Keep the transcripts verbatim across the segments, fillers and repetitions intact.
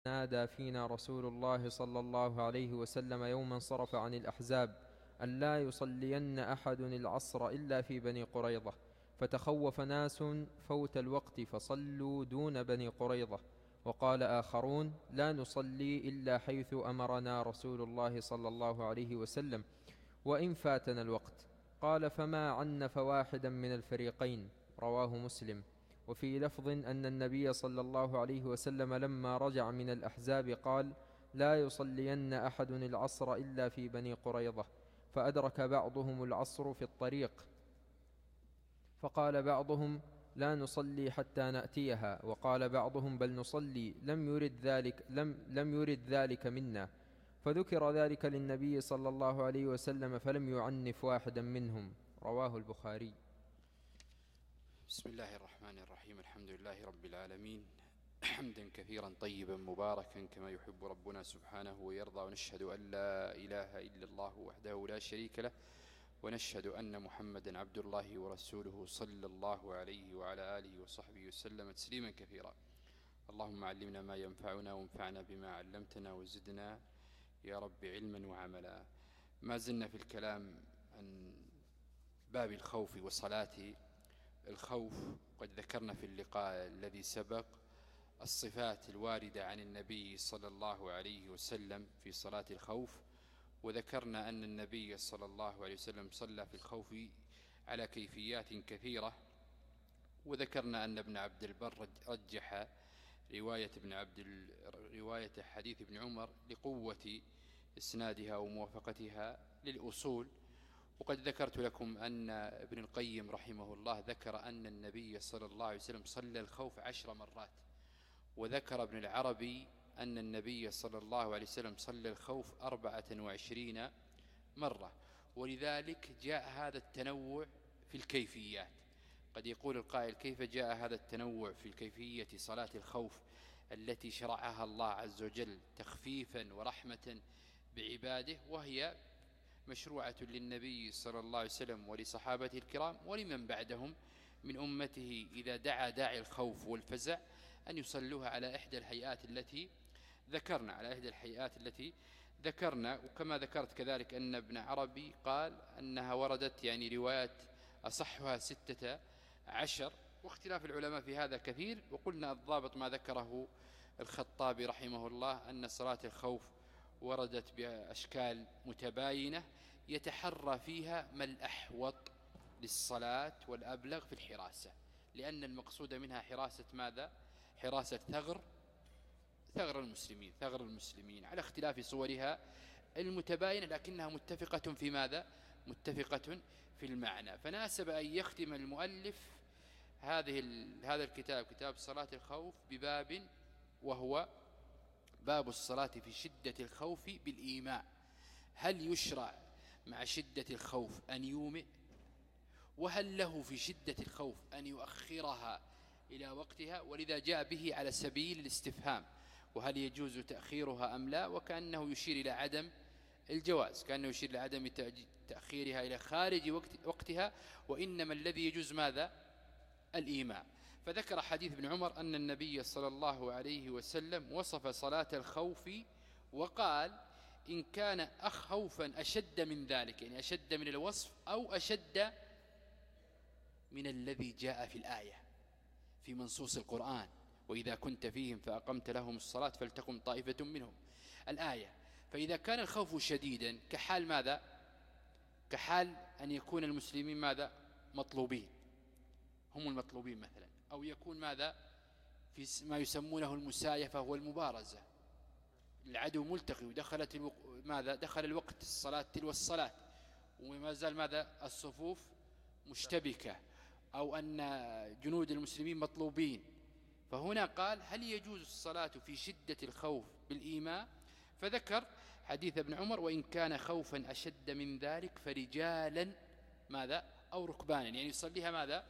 نادى فينا رسول الله صلى الله عليه وسلم يوما صرف عن الأحزاب أن لا يصلين أحد العصر إلا في بني قريظة، فتخوف ناس فوت الوقت فصلوا دون بني قريظة، وقال آخرون لا نصلي إلا حيث أمرنا رسول الله صلى الله عليه وسلم وإن فاتنا الوقت. قال فما عنف واحدا من الفريقين، رواه مسلم. وفي لفظ أن النبي صلى الله عليه وسلم لما رجع من الأحزاب قال لا يصلين أحد العصر إلا في بني قريظة، فأدرك بعضهم العصر في الطريق، فقال بعضهم لا نصلي حتى نأتيها، وقال بعضهم بل نصلي، لم يرد ذلك, لم, لم يرد ذلك منا. فذكر ذلك للنبي صلى الله عليه وسلم فلم يعنف واحدا منهم، رواه البخاري. بسم الله الرحمن الرحيم. الحمد لله رب العالمين، حمدا كثيرا طيبا مباركا كما يحب ربنا سبحانه ويرضى، ونشهد أن لا إله إلا الله وحده لا شريك له، ونشهد أن محمدا عبد الله ورسوله صلى الله عليه وعلى آله وصحبه وسلم تسليما كثيرا. اللهم علمنا ما ينفعنا وانفعنا بما علمتنا وزدنا يا رب علما وعملا. ما زلنا في الكلام عن باب الخوف وصلاة الخوف. قد ذكرنا في اللقاء الذي سبق الصفات الواردة عن النبي صلى الله عليه وسلم في صلاة الخوف، وذكرنا أن النبي صلى الله عليه وسلم صلى في الخوف على كيفيات كثيرة، وذكرنا أن ابن عبد البر رجح رواية ابن عبد رواية حديث ابن عمر لقوة إسنادها وموافقتها للأصول. وقد ذكرت لكم أن ابن القيم رحمه الله ذكر أن النبي صلى الله عليه وسلم صلى الخوف عشر مرات، وذكر ابن العربي أن النبي صلى الله عليه وسلم صلى الخوف أربعة وعشرين مرة. ولذلك جاء هذا التنوع في الكيفيات. قد يقول القائل كيف جاء هذا التنوع في الكيفية صلاة الخوف التي شرعها الله عز وجل تخفيفا ورحمة بعباده، وهي مشروعة للنبي صلى الله عليه وسلم ولصحابته الكرام ولمن بعدهم من أمته إذا دعا داعي الخوف والفزع أن يصلوها على إحدى الهيئات التي ذكرنا على إحدى الهيئات التي ذكرنا. وكما ذكرت كذلك أن ابن عربي قال أنها وردت يعني روايات أصحها ستة عشر، واختلاف العلماء في هذا كثير. وقلنا الضابط ما ذكره الخطابي رحمه الله أن صلاة الخوف وردت بأشكال متباينة يتحرى فيها ما الأحوط للصلاة والأبلغ في الحراسة، لأن المقصود منها حراسة ماذا؟ حراسة ثغر ثغر المسلمين ثغر المسلمين على اختلاف صورها المتباينة، لكنها متفقة في ماذا؟ متفقة في المعنى. فناسب أن يختم المؤلف هذه هذا الكتاب كتاب صلاة الخوف بباب وهو باب الصلاة في شدة الخوف بالإيماء. هل يشرع مع شدة الخوف أن يومئ؟ وهل له في شدة الخوف أن يؤخرها إلى وقتها؟ ولذا جاء به على سبيل الاستفهام، وهل يجوز تأخيرها أم لا؟ وكأنه يشير إلى عدم الجواز، كأنه يشير إلى عدم تأخيرها إلى خارج وقت وقتها، وإنما الذي يجوز ماذا؟ الإيماء. فذكر حديث ابن عمر أن النبي صلى الله عليه وسلم وصف صلاة الخوف وقال إن كان أخوفا أشد من ذلك، يعني أشد من الوصف أو أشد من الذي جاء في الآية في منصوص القرآن، وإذا كنت فيهم فأقمت لهم الصلاة فلتقم طائفة منهم الآية. فإذا كان الخوف شديدا كحال ماذا؟ كحال أن يكون المسلمين ماذا؟ مطلوبين، هم المطلوبين مثلا، أو يكون ماذا؟ في ما يسمونه المسايفة والمبارزة، العدو ملتقي ودخلت الوق... ماذا؟ دخل الوقت الصلاة تلو الصلاة وما زال ماذا؟ الصفوف مشتبكة، أو أن جنود المسلمين مطلوبين. فهنا قال هل يجوز الصلاة في شدة الخوف بالإيماء؟ فذكر حديث ابن عمر وإن كان خوفا أشد من ذلك فرجالا ماذا؟ أو ركبانا، يعني يصليها ماذا؟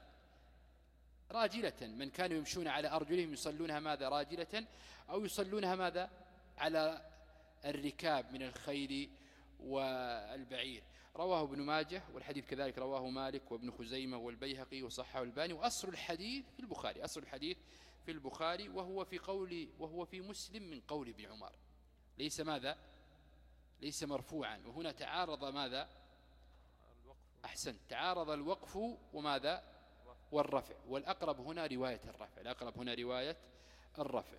راجلة. من كانوا يمشون على أرجلهم يصلونها ماذا؟ راجلة، أو يصلونها ماذا؟ على الركاب من الخيل والبعير. رواه ابن ماجه، والحديث كذلك رواه مالك وابن خزيمة والبيهقي وصححه الباني، وأصل الحديث في البخاري. أصل الحديث في البخاري، وهو في قول وهو في مسلم من قول ابن عمر، ليس ماذا ليس مرفوعا. وهنا تعارض ماذا أحسن تعارض الوقف وماذا والرفع، والأقرب هنا رواية الرفع الأقرب هنا رواية الرفع.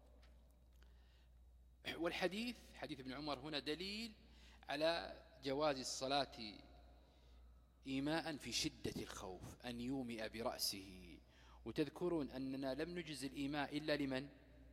والحديث حديث ابن عمر هنا دليل على جواز الصلاة إيماء في شدة الخوف، أن يومئ برأسه. وتذكرون أننا لم نجز الإيماء إلا لمن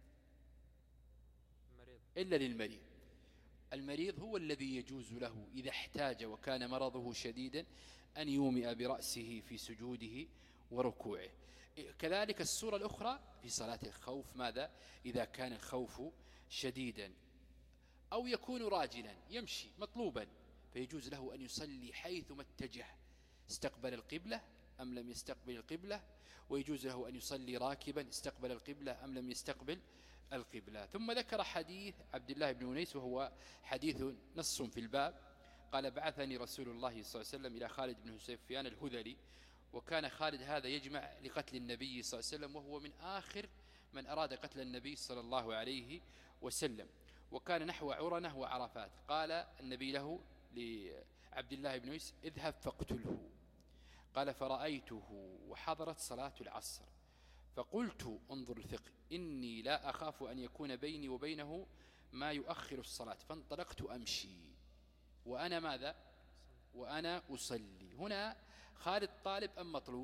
إلا للمريض. المريض هو الذي يجوز له إذا احتاج وكان مرضه شديدا أن يومئ برأسه في سجوده وركوعه. كذلك السورة الأخرى في صلاة الخوف ماذا إذا كان الخوف شديدا أو يكون راجلا يمشي مطلوبا، فيجوز له أن يصلي حيثما اتجه، استقبل القبلة أم لم يستقبل القبلة، ويجوز له أن يصلي راكبا استقبل القبلة أم لم يستقبل القبلة. ثم ذكر حديث عبد الله بن أنيس وهو حديث نص في الباب، قال بعثني رسول الله صلى الله عليه وسلم إلى خالد بن سفيان الهذلي، وكان خالد هذا يجمع لقتل النبي صلى الله عليه وسلم، وهو من آخر من أراد قتل النبي صلى الله عليه وسلم، وكان نحو عرنة وعرفات. قال النبي له لعبد الله بن أنيس اذهب فاقتله. قال فرأيته وحضرت صلاة العصر فقلت انظر الفقه إني لا أخاف أن يكون بيني وبينه ما يؤخر الصلاة، فانطلقت أمشي وأنا ماذا وأنا أصلي. هنا خالد طالب أم مطلوب؟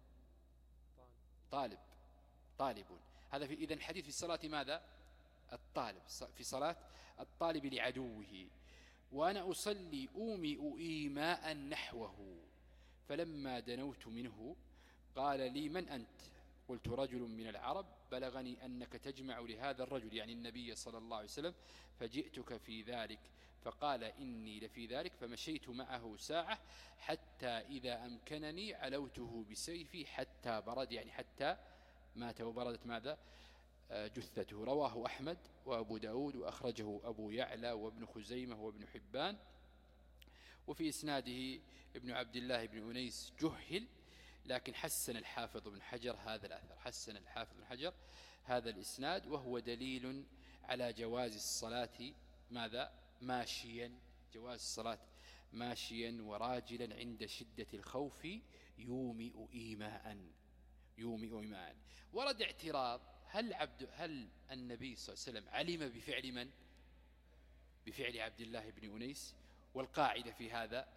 طالب طالب. هذا في إذن الحديث في الصلاة ماذا الطالب، في صلاة الطالب لعدوه. وأنا أصلي أومئ إيماء نحوه، فلما دنوت منه قال لي من أنت؟ قلت رجل من العرب بلغني أنك تجمع لهذا الرجل يعني النبي صلى الله عليه وسلم، فجئتك في ذلك. فقال إني لفي ذلك، فمشيت معه ساعة حتى إذا أمكنني علوته بسيفي حتى برد، يعني حتى مات وبردت ماذا جثته. رواه أحمد وأبو داود وأخرجه أبو يعلى وابن خزيمة وابن حبان. وفي إسناده ابن عبد الله بن أنيس جهل، لكن حسن الحافظ بن حجر هذا الأثر حسن الحافظ بن حجر هذا الإسناد، وهو دليل على جواز الصلاة ماذا ماشيا جواز الصلاة ماشيا وراجلا عند شدة الخوف يومئ إيماء يومئ إيماء. ورد اعتراض، هل عبد هل النبي صلى الله عليه وسلم علم بفعل من؟ بفعل عبد الله بن أنيس. والقاعدة في هذا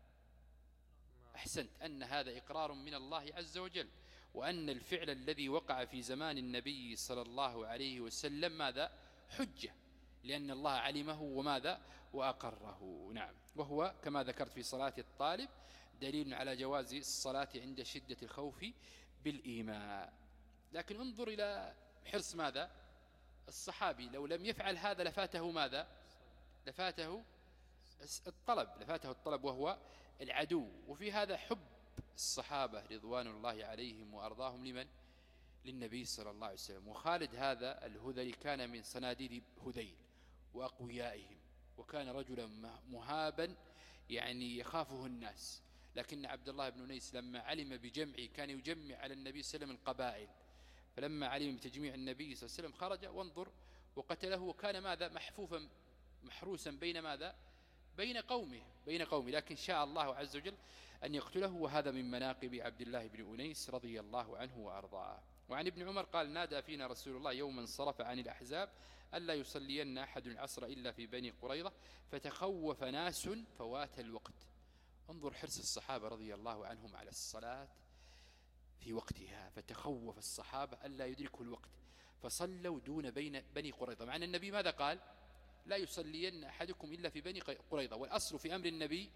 أحسنت أن هذا إقرار من الله عز وجل، وأن الفعل الذي وقع في زمان النبي صلى الله عليه وسلم ماذا حجة، لأن الله علمه وماذا وأقره. نعم. وهو كما ذكرت في صلاة الطالب دليل على جواز الصلاة عند شدة الخوف بالإيماء. لكن انظر إلى حرص ماذا الصحابي، لو لم يفعل هذا لفاته ماذا لفاته الطلب لفاته الطلب وهو العدو. وفي هذا حب الصحابة رضوان الله عليهم وأرضاهم لمن؟ للنبي صلى الله عليه وسلم. وخالد هذا الهذلي كان من صناديد هذيل وأقويائهم، وكان رجلا مهابا يعني يخافه الناس. لكن عبد الله بن أنيس لما علم بجمعه كان يجمع على النبي صلى الله عليه وسلم القبائل، فلما علم بتجميع النبي صلى الله عليه وسلم خرج وانظر وقتله، وكان ماذا محفوفا محروسا بين ماذا بين قومه بين قومه لكن شاء الله عز وجل أن يقتله. وهذا من مناقب عبد الله بن أنيس رضي الله عنه وأرضاه. وعن ابن عمر قال نادى فينا رسول الله يوما انصرف عن الأحزاب ألا يصلين أحد العصر إلا في بني قريظة، فتخوف ناس فوات الوقت. انظر حرص الصحابة رضي الله عنهم على الصلاة في وقتها، فتخوف الصحابة ألا يدركوا الوقت فصلوا دون بين بني قريظة، مع أن النبي ماذا قال؟ لا يصلين أحدكم إلا في بني قريظة. والأصل في أمر النبي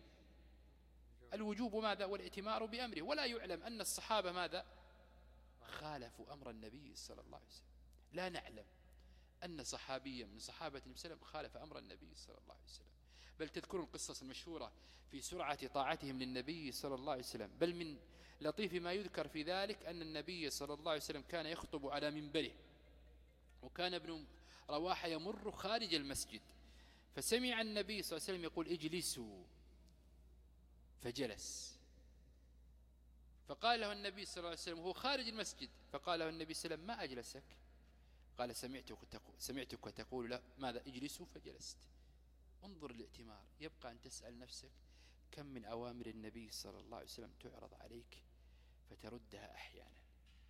الوجوب ماذا والائتمار بأمره، ولا يعلم أن الصحابة ماذا خالفوا أمر النبي صلى الله عليه وسلم. لا نعلم أن صحابيا من صحابة النبي صلى الله عليه وسلم خالف أمر النبي صلى الله عليه وسلم. بل تذكرون القصص المشهورة في سرعة طاعتهم للنبي صلى الله عليه وسلم. بل من لطيف ما يذكر في ذلك أن النبي صلى الله عليه وسلم كان يخطب على منبره، وكان ابن رواحة يمر خارج المسجد، فسمع النبي صلى الله عليه وسلم يقول اجلسوا، فجلس، فقال له النبي صلى الله عليه وسلم وهو خارج المسجد، فقال له النبي صلى الله عليه وسلم ما أجلسك؟ قال سمعتك تقول, سمعتك تقول لا ماذا اجلسوا فجلست. انظر الائتمار، يبقى أن تسأل نفسك كم من أوامر النبي صلى الله عليه وسلم تعرض عليك فتردها أحيانا.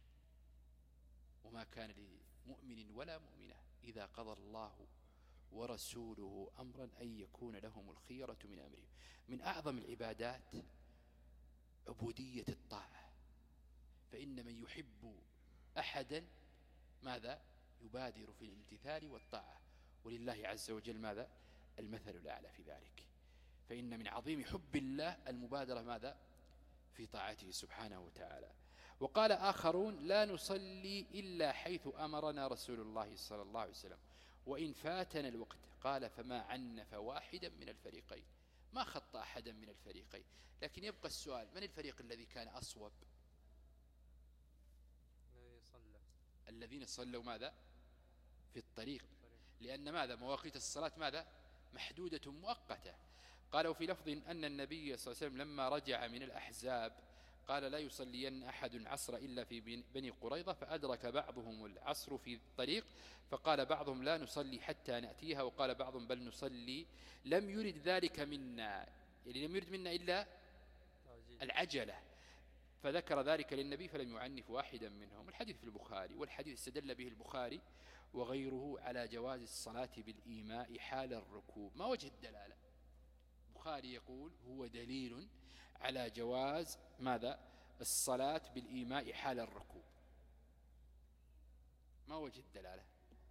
وما كان لمؤمن ولا مؤمنة إذا قضى الله ورسوله أمرا أن يكون لهم الخيرة من أمرهم. من أعظم العبادات عبودية الطاعة، فإن من يحب أحدا ماذا يبادر في الامتثال والطاعة، ولله عز وجل ماذا المثل الأعلى في ذلك. فإن من عظيم حب الله المبادرة ماذا في طاعته سبحانه وتعالى. وقال آخرون لا نصلي إلا حيث أمرنا رسول الله صلى الله عليه وسلم وإن فاتنا الوقت. قال فما عنف واحدا من الفريقين، ما خطأ أحدا من الفريقين. لكن يبقى السؤال، من الفريق الذي كان أصوب؟ الذين صلوا ماذا في الطريق، لأن ماذا مواقيت الصلاة ماذا محدودة مؤقتة. قالوا في لفظ أن النبي صلى الله عليه وسلم لما رجع من الأحزاب قال لا يصلين أحد العصر إلا في بني قريظة، فأدرك بعضهم العصر في الطريق، فقال بعضهم لا نصلي حتى نأتيها، وقال بعضهم بل نصلي. لم يرد ذلك منا، يعني لم يرد منا إلا العجلة، فذكر ذلك للنبي فلم يعنف واحدا منهم. الحديث في البخاري، والحديث استدل به البخاري وغيره على جواز الصلاة بالإيماء حال الركوب. ما وجه الدلالة؟ البخاري يقول هو دليل على جواز ماذا الصلاة بالإيماء حال الركوب. ما وجه الدلالة؟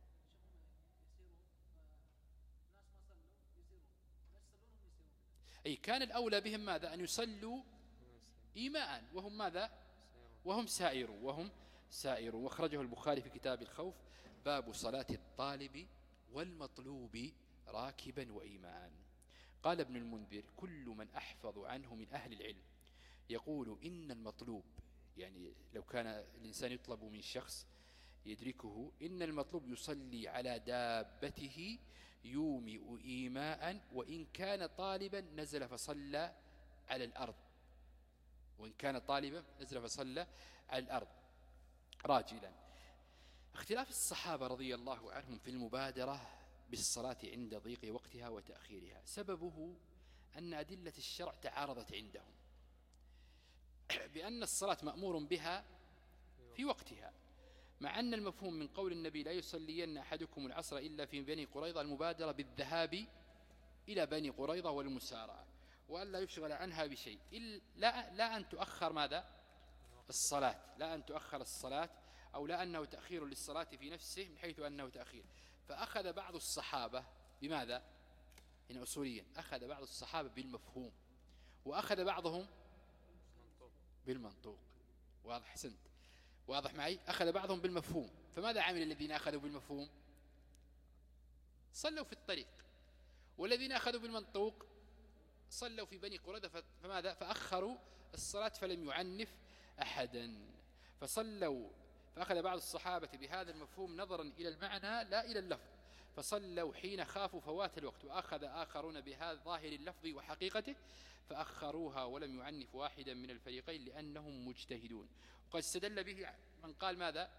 أي كان الأولى بهم ماذا أن يصلوا إيماء وهم ماذا وهم سائرون وهم سائرون. واخرجه البخاري في كتاب الخوف باب صلاة الطالب والمطلوب راكبا وإيماء. قال ابن المنذر كل من أحفظ عنه من أهل العلم يقول إن المطلوب، يعني لو كان الإنسان يطلب من شخص يدركه، إن المطلوب يصلي على دابته يومئ إيماء وإن كان طالبا نزل فصلى على الأرض، وإن كان طالبا نزل فصلى على الأرض راجلا. اختلاف الصحابة رضي الله عنهم في المبادرة بالصلاة عند ضيق وقتها وتأخيرها سببه أن أدلة الشرع تعارضت عندهم، بأن الصلاة مأمور بها في وقتها، مع أن المفهوم من قول النبي لا يصلين أحدكم العصر إلا في بني قريظة المبادرة بالذهاب إلى بني قريظة والمسارعة، وأن لا يشغل عنها بشيء، لا, لا أن تؤخر ماذا الصلاة، لا أن تؤخر الصلاة، أو لا أنه تأخير للصلاة في نفسه من حيث أنه تأخير. فأخذ بعض الصحابة بماذا إن أصوليا أخذ بعض الصحابة بالمفهوم، وأخذ بعضهم بالمنطوق. واضح؟ حسنت، واضح معي؟ أخذ بعضهم بالمفهوم. فماذا عمل الذين أخذوا بالمفهوم؟ صلوا في الطريق. والذين أخذوا بالمنطوق صلوا في بني قريظة، فماذا فأخروا الصلاة فلم يعنف أحدا. فصلوا فأخذ بعض الصحابة بهذا المفهوم نظرا إلى المعنى لا إلى اللفظ، فصلوا حين خافوا فوات الوقت. وأخذ آخرون بهذا ظاهر اللفظ وحقيقته فأخروها ولم يعنف واحدا من الفريقين لأنهم مجتهدون. وقد استدل به من قال ماذا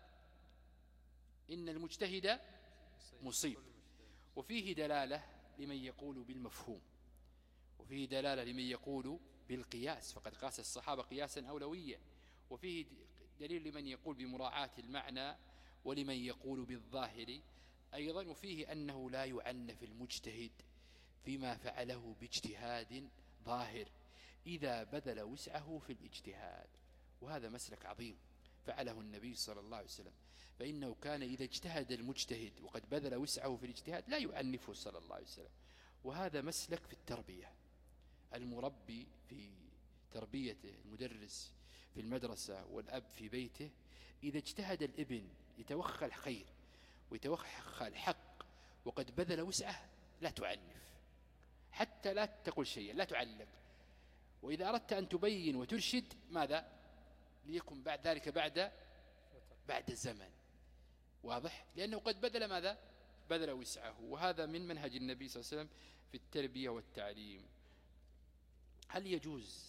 إن المجتهد مصيب. وفيه دلالة لمن يقول بالمفهوم، وفيه دلالة لمن يقول بالقياس، فقد قاس الصحابة قياسا أولويا. وفيه دليل لمن يقول بمراعاة المعنى ولمن يقول بالظاهر أيضا. وفيه أنه لا يعنف المجتهد فيما فعله باجتهاد ظاهر إذا بذل وسعه في الاجتهاد. وهذا مسلك عظيم فعله النبي صلى الله عليه وسلم، فإنه كان إذا اجتهد المجتهد وقد بذل وسعه في الاجتهاد لا يعنفه صلى الله عليه وسلم. وهذا مسلك في التربية، المربي في تربيته، المدرس في المدرسة، والأب في بيته، إذا اجتهد الابن يتوخى الخير ويتوخى الحق وقد بذل وسعه لا تعنف، حتى لا تقول شيئا، لا تعلق. وإذا أردت أن تبين وترشد ماذا ليكن بعد ذلك بعد بعد زمن. واضح؟ لأنه قد بذل ماذا بذل وسعه. وهذا من منهج النبي صلى الله عليه وسلم في التربية والتعليم. هل يجوز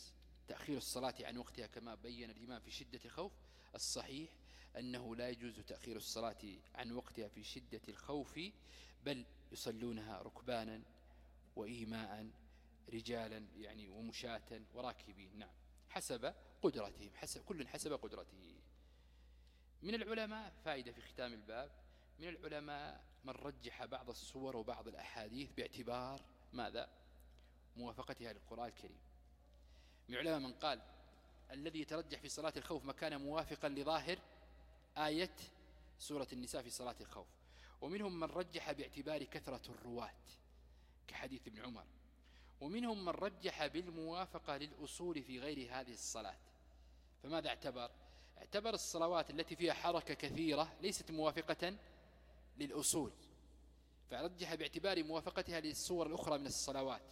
تأخير الصلاة عن وقتها كما بين الإمام في شدة الخوف، الصحيح أنه لا يجوز تأخير الصلاة عن وقتها في شدة الخوف، بل يصلونها ركبانا وإيماء رجالا يعني ومشاة وراكبين، نعم، حسب قدرتهم، حسب كل حسب قدرته. من العلماء فائدة في ختام الباب، من العلماء من رجح بعض الصور وبعض الأحاديث باعتبار ماذا؟ موافقتها للقرآن الكريم. من العلماء من قال الذي يترجح في صلاة الخوف ما كان موافقا لظاهر آية سورة النساء في صلاة الخوف، ومنهم من رجح باعتبار كثرة الرواة كحديث ابن عمر، ومنهم من رجح بالموافقة للأصول في غير هذه الصلاة. فماذا اعتبر؟ اعتبر الصلوات التي فيها حركة كثيرة ليست موافقة للأصول، فرجح باعتبار موافقتها للصور الأخرى من الصلوات.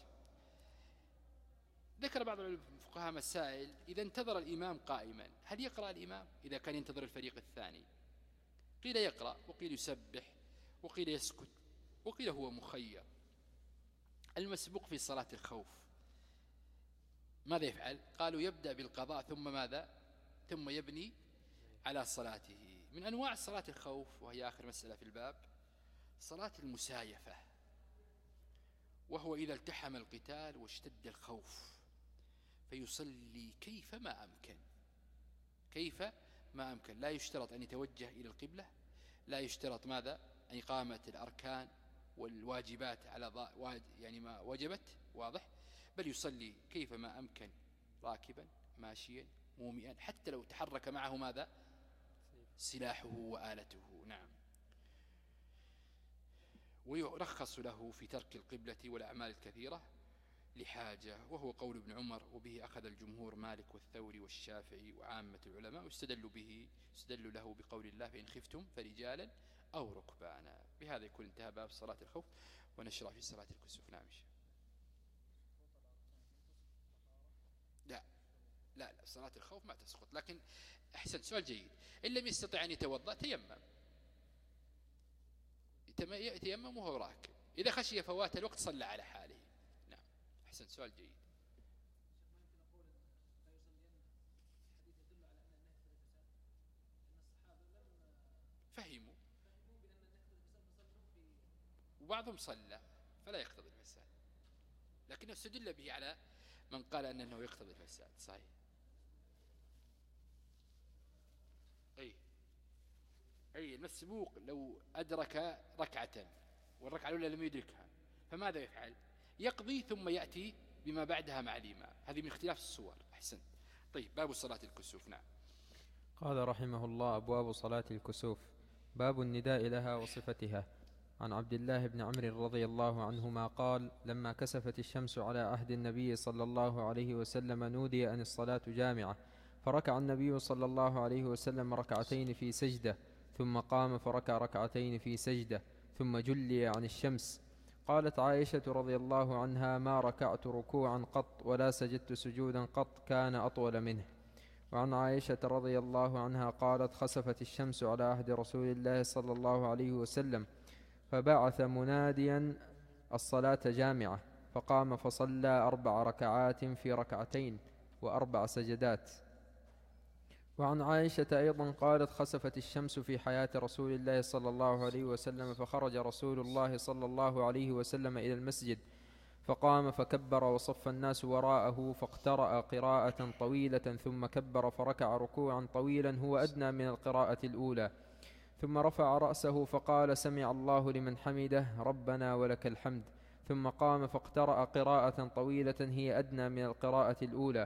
ذكر بعض الفقهاء مسائل، إذا انتظر الإمام قائما هل يقرأ الإمام إذا كان ينتظر الفريق الثاني؟ قيل يقرأ، وقيل يسبح، وقيل يسكت، وقيل هو مخير. المسبوق في صلاة الخوف ماذا يفعل؟ قالوا يبدأ بالقضاء ثم ماذا؟ ثم يبني على صلاته. من أنواع صلاة الخوف، وهي آخر مسألة في الباب، صلاة المسايفة، وهو إذا التحم القتال واشتد الخوف فيصلي كيف ما أمكن، كيف ما أمكن، لا يشترط أن يتوجه إلى القبلة، لا يشترط ماذا؟ أن إقامة الأركان والواجبات على يعني ما وجبت، واضح، بل يصلي كيف ما أمكن، راكبا ماشيا مومئا، حتى لو تحرك معه ماذا؟ سلاحه وآلته، نعم. ويرخص له في ترك القبلة والأعمال الكثيرة لحاجة، وهو قول ابن عمر، وبه أخذ الجمهور مالك والثوري والشافعي وعامة العلماء، واستدلوا به استدلوا له بقول الله فإن خفتم فرجالا أو ركبانا. بهذا يكون انتهى باب صلاة الخوف، ونشرع في صلاة الكسوف. نعم. لا لا لا صلاة الخوف ما تسقط، لكن أحسن، سؤال جيد، إن لم يستطع أن يتوضأ تيمم، يتيمم وهو راكب، إذا خشي فوات الوقت صلى على حاله. نعم أحسن، سؤال جيد. فهموا وبعضهم صلى فلا يقتضي الفساد، لكنه استدل به على من قال أنه يقتضي الفساد. صحيح. أي أي المسبوق لو أدرك ركعة والركعة الأولى لم يدركها فماذا يفعل؟ يقضي ثم يأتي بما بعدها مع الإمام. هذه من اختلاف الصور. أحسن. طيب، باب صلاة الكسوف. نعم. قال رحمه الله: أبواب صلاة الكسوف. باب النداء لها وصفتها. عن عبد الله بن عمرو رضي الله عنهما قال: لما كسفت الشمس على عهد النبي صلى الله عليه وسلم نودي أن الصلاة جامعة، فركع النبي صلى الله عليه وسلم ركعتين في سجدة، ثم قام فركع ركعتين في سجدة، ثم جلي عن الشمس. قالت عائشة رضي الله عنها: ما ركعت ركوعا قط ولا سجدت سجودا قط كان أطول منه. وعن عائشة رضي الله عنها قالت: خسفت الشمس على عهد رسول الله صلى الله عليه وسلم، فبعث مناديا الصلاة جامعة، فقام فصلى أربع ركعات في ركعتين وأربع سجدات. وعن عائشة أيضا قالت: خسفت الشمس في حياة رسول الله صلى الله عليه وسلم، فخرج رسول الله صلى الله عليه وسلم إلى المسجد، فقام فكبر وصف الناس وراءه، فاقترأ قراءة طويلة، ثم كبر فركع ركوعا طويلا هو أدنى من القراءة الأولى، ثم رفع رأسه فقال: سمع الله لمن حمده ربنا ولك الحمد، ثم قام فاقترأ قراءة طويلة هي أدنى من القراءة الأولى،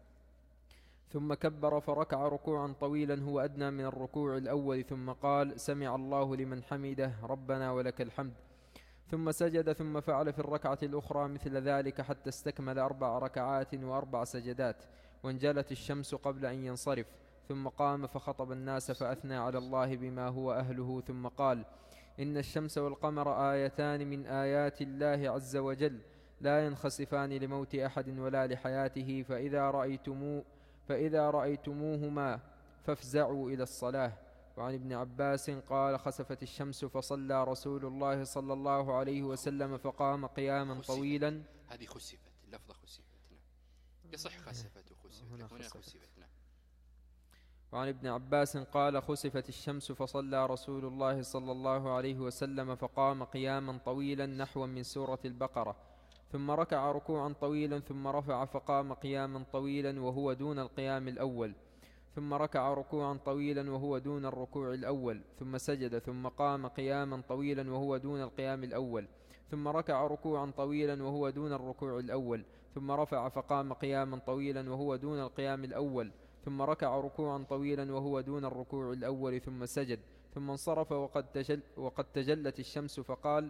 ثم كبر فركع ركوعا طويلا هو أدنى من الركوع الأول، ثم قال: سمع الله لمن حمده ربنا ولك الحمد، ثم سجد، ثم فعل في الركعة الأخرى مثل ذلك حتى استكمل أربع ركعات وأربع سجدات، وانجلت الشمس قبل أن ينصرف، ثم قام فخطب الناس فأثنى على الله بما هو أهله، ثم قال: إن الشمس والقمر آيتان من آيات الله عز وجل، لا ينخسفان لموت أحد ولا لحياته، فإذا رأيتموه فإذا رأيتموهما فافزعوا إلى الصلاة. وعن ابن عباس قال: خسفت الشمس فصلى رسول الله صلى الله عليه وسلم فقام قياما طويلا. هذه خسفت، اللفظة خسفت. يصح خسفت وخسفت، هنا خسفت. نعم. وعن ابن عباس قال خسفت الشمس فصلى رسول الله صلى الله عليه وسلم فقام قياما طويلا نحو من سورة البقرة، ثم ركع ركوعا طويلا، ثم رفع فقام قياما طويلا وهو دون القيام الأول، ثم ركع ركوعا طويلا وهو دون الركوع الأول، ثم سجد، ثم قام قياما طويلا وهو دون القيام الأول، ثم ركع ركوعا طويلا وهو دون الركوع الأول، ثم رفع فقام قياما طويلا وهو دون القيام الأول، ثم ركع ركوعا طويلا وهو دون الركوع الأول، ثم سجد، ثم انصرف وقد, تجل وقد تجلت الشمس فقال: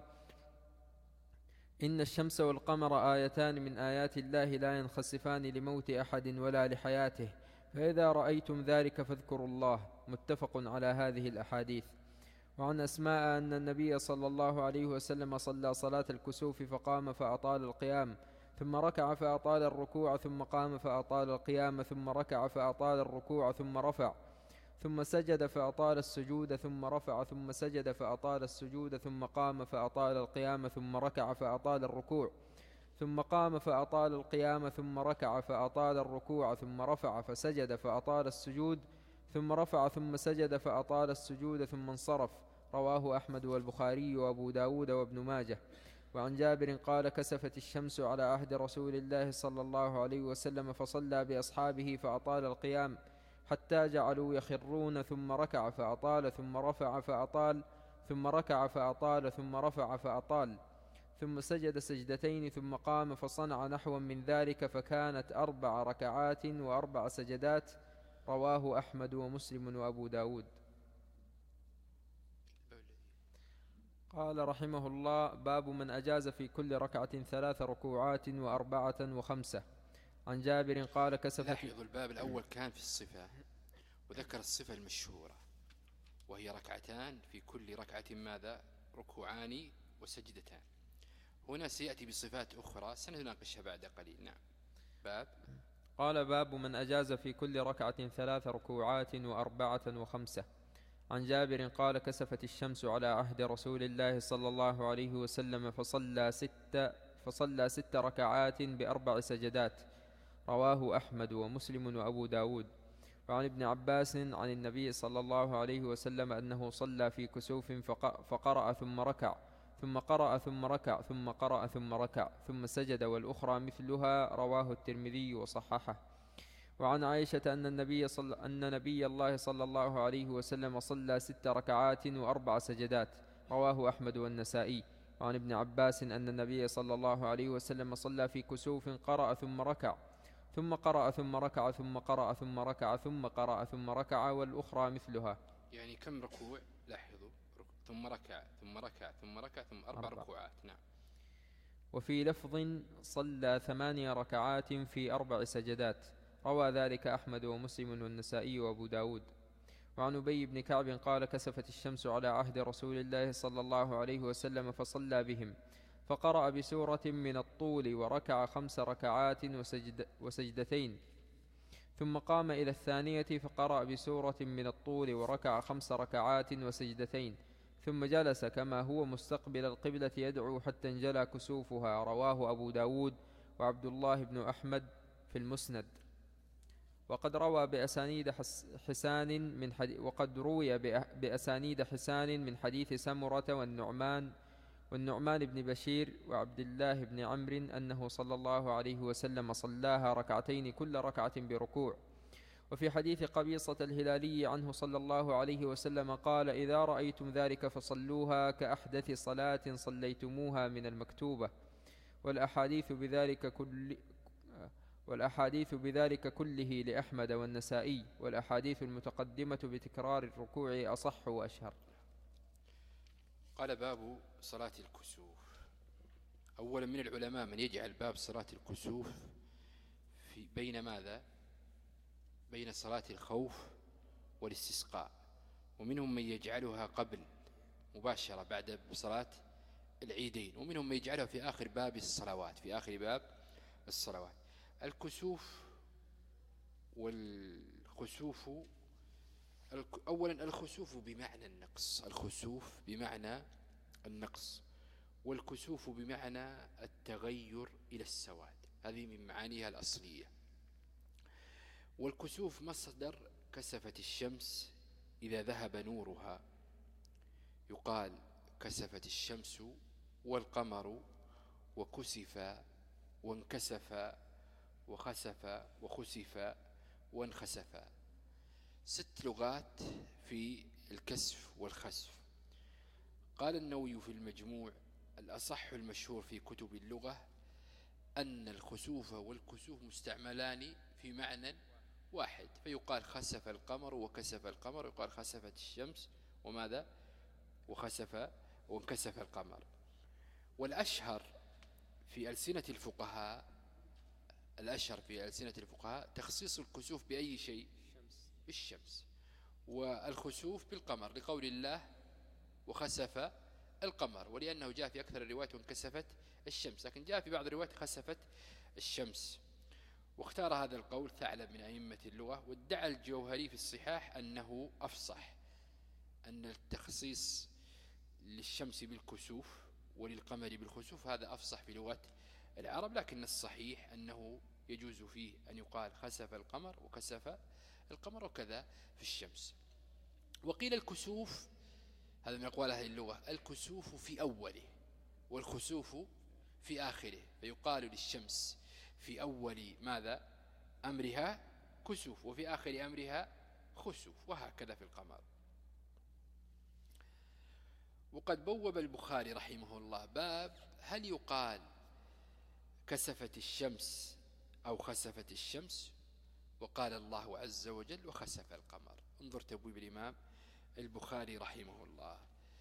إن الشمس والقمر آيتان من آيات الله لا ينخسفان لموت أحد ولا لحياته، فإذا رأيتم ذلك فاذكروا الله. متفق على هذه الأحاديث. وعن أسماء أن النبي صلى الله عليه وسلم صلى صلاة الكسوف فقام فأطال القيام، ثم ركع فأطال الركوع، ثم قام فأطال القيام، ثم ركع فأطال الركوع، ثم رفع، ثم سجد فأطال السجود، ثم رفع، ثم سجد فأطال السجود، ثم قام فأطال القيام، ثم ركع فأطال الركوع، ثم قام فأطال القيام، ثم ركع فأطال الركوع، ثم رفع فسجد فأطال السجود، ثم رفع ثم سجد فأطال السجود، ثم انصرف. رواه أحمد والبخاري وأبو داود وابن ماجه. وعن جابر قال: كسفت الشمس على عهد رسول الله صلى الله عليه وسلم فصلى بأصحابه فأطال القيام حتى جعلوا يخرون، ثم ركع فأطال، ثم رفع فأطال، ثم ركع فأطال، ثم رفع فأطال، ثم سجد سجدتين، ثم قام فصنع نحوا من ذلك، فكانت أربع ركعات وأربع سجدات. رواه أحمد ومسلم وأبو داود. قال رحمه الله: باب من أجاز في كل ركعة ثلاث ركوعات وأربعة وخمسة. عن جابر قال: كسفت. لاحظوا الباب الأول كان في الصفة، وذكر الصفة المشهورة وهي ركعتان، في كل ركعة ماذا؟ ركوعان وسجدتان. هنا سيأتي بصفات أخرى سنناقشها بعد قليل. نعم. باب قال: باب من أجاز في كل ركعة ثلاث ركوعات وأربعة وخمسة. عن جابر قال: كسفت الشمس على عهد رسول الله صلى الله عليه وسلم فصلى ست, فصلى ست ركعات بأربع سجدات. رواه أحمد ومسلم وأبو داود. وعن ابن عباس عن النبي صلى الله عليه وسلم أنه صلى في كسوف فقرأ ثم ركع، ثم قرأ ثم ركع، ثم قرأ ثم ركع، ثم سجد، والأخرى مثلها. رواه الترمذي وصححه. وعن عائشة أن النبي, صل... أن نبي الله صلى الله عليه وسلم صلى ست ركعات وأربع سجدات. رواه أحمد والنسائي. وعن ابن عباس أن النبي صلى الله عليه وسلم صلى في كسوف قرأ ثم ركع، ثم قرأ ثم ركع، ثم قرأ ثم ركع، ثم قرأ ثم ركع، والأخرى مثلها. يعني كم ركوع؟ لاحظوا: ثم ركع ثم ركع ثم ركع ثم أربع, أربع. ركوعات. نعم. وفي لفظ: صلى ثمانية ركعات في أربع سجدات. روى ذلك أحمد ومسلم والنسائي وأبو داود. وعن أبي بن كعب قال: كسفت الشمس على عهد رسول الله صلى الله عليه وسلم فصلى بهم فقرأ بسورة من الطول وركع خمس ركعات وسجد وسجدتين، ثم قام إلى الثانية فقرأ بسورة من الطول وركع خمس ركعات وسجدتين، ثم جلس كما هو مستقبل القبلة يدعو حتى انجلى كسوفها. رواه أبو داود وعبد الله بن أحمد في المسند. وقد روى بأسانيد حسان من حديث وقد روي بأسانيد حسان من حديث سمرة والنعمان والنعمان بن بشير وعبد الله بن عمرو أنه صلى الله عليه وسلم صلاها ركعتين كل ركعة بركوع. وفي حديث قبيصة الهلالي عنه صلى الله عليه وسلم قال: إذا رأيتم ذلك فصلوها كأحدث صلاة صليتموها من المكتوبة. والأحاديث بذلك كل والأحاديث بذلك كله لأحمد والنسائي، والأحاديث المتقدمة بتكرار الركوع أصح وأشهر. قال: باب صلاة الكسوف. أولا من العلماء من يجعل باب صلاة الكسوف في بين ماذا؟ بين صلاة الخوف والاستسقاء، ومنهم من يجعلها قبل مباشرة بعد صلاة العيدين، ومنهم من يجعلها في آخر باب الصلوات في آخر باب الصلوات. الكسوف والخسوف، أولا الخسوف بمعنى النقص، الخسوف بمعنى النقص، والكسوف بمعنى التغير إلى السواد، هذه من معانيها الأصلية. والكسوف مصدر كسفت الشمس إذا ذهب نورها، يقال كسفت الشمس والقمر وكسف وانكسف وخسف وخسف وانخسف. ست لغات في الكسف والخسف. قال النووي في المجموع: الأصح المشهور في كتب اللغة أن الخسوف والكسوف مستعملان في معنى واحد، فيقال خسف القمر وكسف القمر، يقال خسفت الشمس وماذا وخسف وانكسف القمر. والأشهر في ألسنة الفقهاء الأشهر في ألسنة الفقهاء تخصيص الكسوف بأي شيء؟ بالشمس، والخسوف بالقمر، لقول الله وخسف القمر، ولأنه جاء في أكثر الروايات وانكسفت الشمس، لكن جاء في بعض الروايات خسفت الشمس. واختار هذا القول ثعلب من أئمة اللغة، وادعى الجوهري في الصحاح أنه أفصح، أن التخصيص للشمس بالكسوف وللقمر بالخسوف هذا أفصح في لغة العرب، لكن الصحيح أنه يجوز فيه أن يقال خسف القمر وكسف القمر، وكذا في الشمس. وقيل الكسوف، هذا من أقوال أهل اللغة، الكسوف في أوله والخسوف في آخره، فيقال للشمس في أول ماذا أمرها كسوف، وفي آخر أمرها خسوف، وهكذا في القمر. وقد بوب البخاري رحمه الله باب هل يقال كسفت الشمس أو خسفت الشمس، وقال الله عز وجل وخسف القمر. انظر تبويب الإمام البخاري رحمه الله.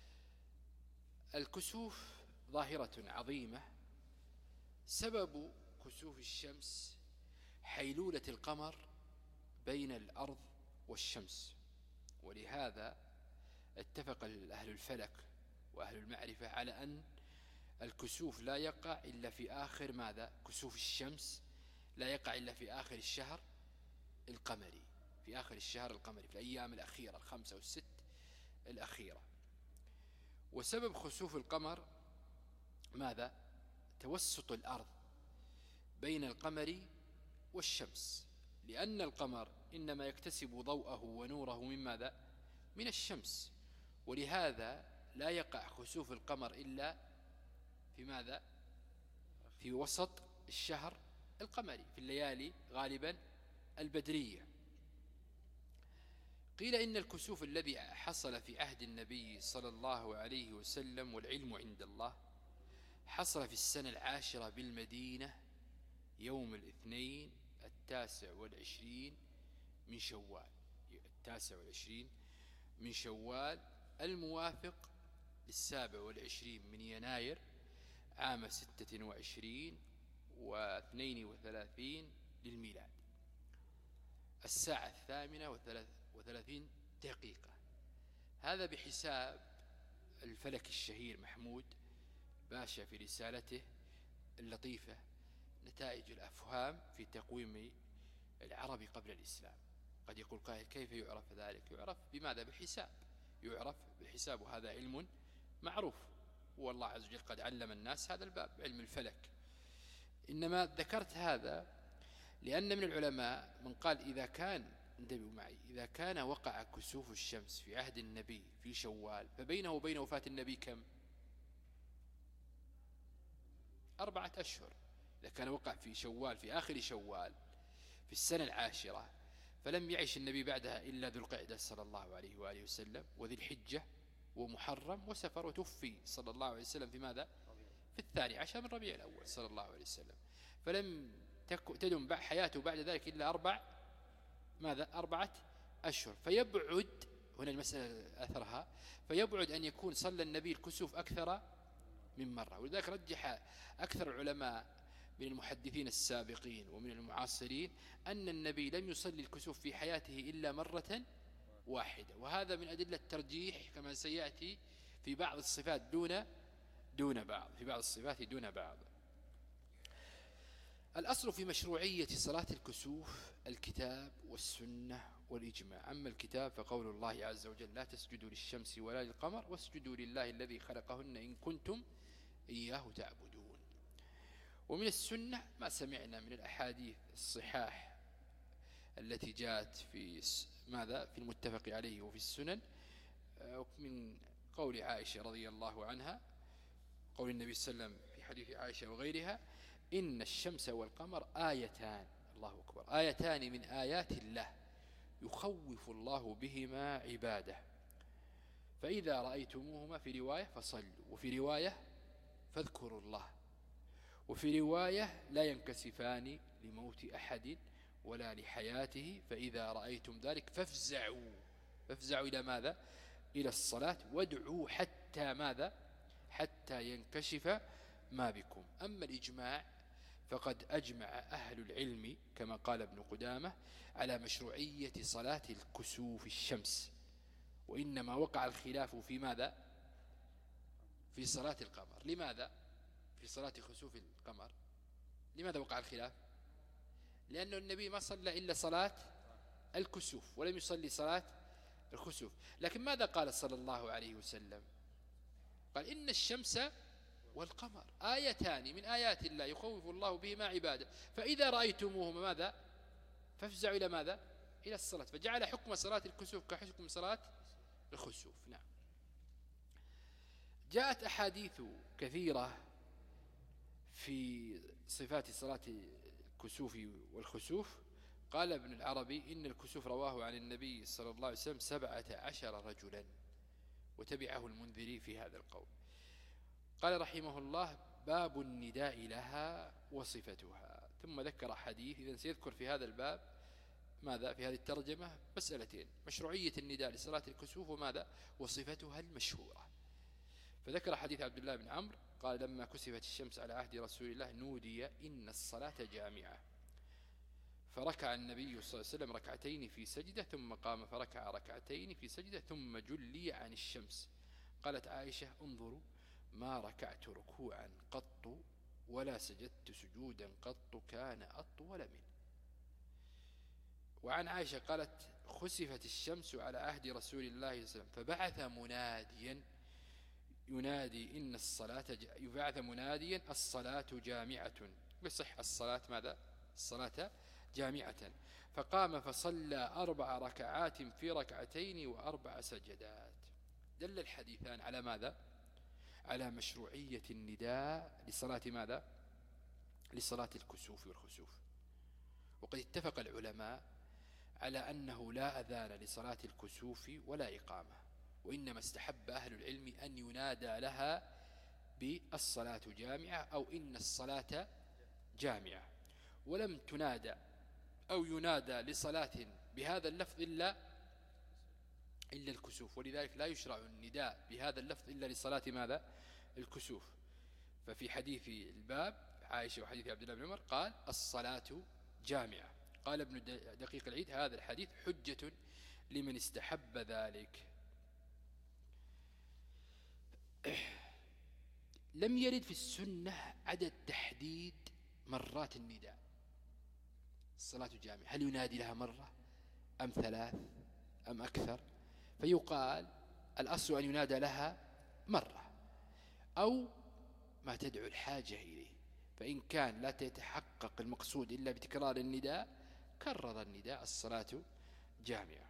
الكسوف ظاهرة عظيمة، سبب كسوف الشمس حيلولة القمر بين الأرض والشمس، ولهذا اتفق أهل الفلك وأهل المعرفة على أن الكسوف لا يقع إلا في آخر ماذا كسوف الشمس لا يقع إلا في آخر الشهر القمري، في آخر الشهر القمري، في الأيام الأخيرة الخمسة والست الأخيرة. وسبب خسوف القمر ماذا توسط الأرض بين القمر والشمس، لأن القمر إنما يكتسب ضوءه ونوره من ماذا من الشمس، ولهذا لا يقع خسوف القمر إلا في ماذا في وسط الشهر القمري، في الليالي غالبا البدرية. قيل إن الكسوف الذي حصل في عهد النبي صلى الله عليه وسلم، والعلم عند الله، حصل في السنة العاشرة بالمدينة يوم الاثنين التاسع والعشرين من شوال التاسع والعشرين من شوال الموافق للسابع والعشرين من يناير عام ستة وعشرين واثنين وثلاثين للميلاد، الساعة الثامنة وثلاثين دقيقة. هذا بحساب الفلك الشهير محمود باشا في رسالته اللطيفة نتائج الأفهام في تقويم العرب قبل الإسلام. قد يقول قائل كيف يعرف ذلك؟ يعرف بماذا؟ بالحساب، يعرف بالحساب، وهذا علم معروف، والله عز وجل قد علم الناس هذا الباب علم الفلك. إنما ذكرت هذا لأن من العلماء من قال إذا كان انتبهوا معي إذا كان وقع كسوف الشمس في عهد النبي في شوال، فبينه وبين وفاة النبي كم؟ أربعة أشهر. إذا كان وقع في شوال في آخر شوال في السنة العاشرة، فلم يعش النبي بعدها إلا ذو القعدة صلى الله عليه وآله وسلم، وذي الحجة ومحرم وسفر، وتوفي صلى الله عليه وسلم في ماذا؟ في الثاني عشر من ربيع الأول صلى الله عليه وسلم، فلم تدم حياته بعد ذلك إلا أربع ماذا أربعة أشهر. فيبعد هنا المسألة أثرها، فيبعد أن يكون صلى النبي الكسوف أكثر من مرة، ولذلك رجح أكثر العلماء من المحدثين السابقين ومن المعاصرين أن النبي لم يصلي الكسوف في حياته إلا مرة واحدة، وهذا من أدلة الترجيح كما سيأتي في بعض الصفات دون دون بعض في بعض الصفات دون بعض. الأصل في مشروعية صلاة الكسوف الكتاب والسنة والإجماع. أما الكتاب فقول الله عز وجل لا تسجدوا للشمس ولا للقمر واسجدوا لله الذي خلقهن إن كنتم إياه تعبدون. ومن السنة ما سمعنا من الأحاديث الصحاح التي جاءت في ماذا في المتفق عليه وفي السنن من قول عائشة رضي الله عنها، قول النبي صلى الله عليه وسلم في حديث عائشة وغيرها: إن الشمس والقمر آيتان، الله أكبر، آيتان من آيات الله يخوف الله بهما عباده، فإذا رأيتموهما في رواية فصلوا، وفي رواية فاذكروا الله، وفي رواية لا ينكسفان لموت أحد ولا لحياته، فإذا رأيتم ذلك فافزعوا، فافزعوا إلى ماذا؟ إلى الصلاة، وادعوا حتى ماذا؟ حتى ينكشف ما بكم. أما الإجماع فقد أجمع أهل العلم كما قال ابن قدامة على مشروعية صلاة الكسوف الشمس، وإنما وقع الخلاف في ماذا؟ في صلاة القمر. لماذا في صلاة خسوف القمر لماذا وقع الخلاف؟ لأن النبي ما صلى إلا صلاة الكسوف ولم يصلي صلاة الخسوف. لكن ماذا قال صلى الله عليه وسلم؟ قال: إن الشمس والقمر آيتان من آيات الله يخوف الله بهما عباده، فإذا رأيتموهما ماذا؟ فافزعوا إلى ماذا؟ إلى الصلاة، فجعل حكم صلاة الكسوف كحكم صلاة الخسوف. نعم. جاءت أحاديث كثيرة في صفات صلاة الكسوف والخسوف. قال ابن العربي: إن الكسوف رواه عن النبي صلى الله عليه وسلم سبعة عشر رجلا، وتبعه المنذري في هذا القول. قال رحمه الله: باب النداء لها وصفتها. ثم ذكر حديث. إذن سيذكر في هذا الباب ماذا؟ في هذه الترجمة مسألتين: مشروعية النداء لصلاة الكسوف، وماذا؟ وصفتها المشهورة. فذكر حديث عبد الله بن عمرو قال: لما كسفت الشمس على عهد رسول الله نودي إن الصلاة جامعة، فركع النبي صلى الله عليه وسلم ركعتين في سجدة، ثم قام فركع ركعتين في سجدة، ثم جلي عن الشمس. قالت عائشة: انظروا ما ركعت ركوعا قط ولا سجدت سجودا قط كان أطول منه. وعن عائشة قالت: خسفت الشمس على عهد رسول الله صلى الله عليه وسلم فبعث مناديا ينادي إن الصلاة يبعث مناديا الصلاة جامعة، يصح الصلاة ماذا؟ الصلاة جامعة. فقام فصلى أربع ركعات في ركعتين وأربع سجدات. دل الحديثان على ماذا؟ على مشروعية النداء لصلاة ماذا؟ لصلاة الكسوف والخسوف. وقد اتفق العلماء على أنه لا أذان لصلاة الكسوف ولا إقامة، وإنما استحب أهل العلم أن ينادى لها بالصلاة جامعة أو إن الصلاة جامعة، ولم تنادى أو ينادى لصلاة بهذا اللفظ إلا إلا الكسوف، ولذلك لا يشرع النداء بهذا اللفظ إلا لصلاة ماذا؟ الكسوف. ففي حديث الباب عائشة وحديث عبد الله بن عمر قال: الصلاة جامعة. قال ابن دقيق العيد: هذا الحديث حجة لمن استحب ذلك. لم يرد في السنة عدد تحديد مرات النداء الصلاة جامعة، هل ينادي لها مرة أم ثلاث أم أكثر؟ فيقال الأصل أن ينادى لها مرة أو ما تدعو الحاجة إليه، فإن كان لا تتحقق المقصود إلا بتكرار النداء كرر النداء الصلاة جامعة.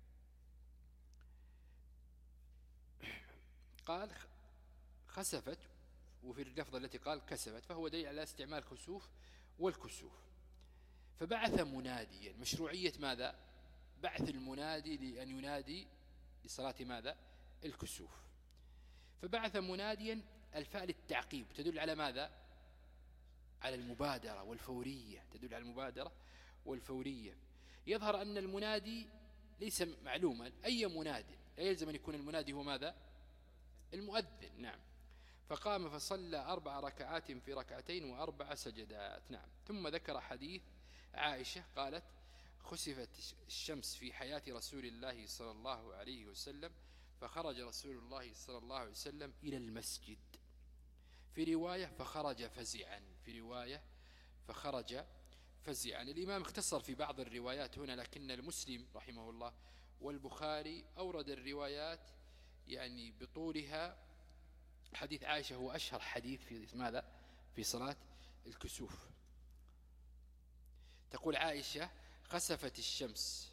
قال خسفت، وفي اللفظة التي قال كسفت، فهو دليل على استعمال خسوف والكسوف. فبعث مناديا، مشروعية ماذا؟ بعث المنادي لأن ينادي لصلاة ماذا؟ الكسوف. فبعث مناديا، الفاء للتعقيب تدل على ماذا؟ على المبادرة والفورية، تدل على المبادرة والفورية. يظهر أن المنادي ليس معلوما، أي منادي، لا يلزم أن يكون المنادي هو ماذا؟ المؤذن. نعم. فقام فصلى أربع ركعات في ركعتين وأربع سجدات. نعم. ثم ذكر حديث عائشة قالت: خسفت الشمس في حياة رسول الله صلى الله عليه وسلم فخرج رسول الله صلى الله عليه وسلم إلى المسجد، في رواية فخرج فزعا، في رواية فخرج فزعا. الإمام اختصر في بعض الروايات هنا، لكن المسلم رحمه الله والبخاري أورد الروايات يعني بطولها. حديث عائشة هو أشهر حديث في ماذا؟ في صلاة الكسوف. تقول عائشة: خسفت الشمس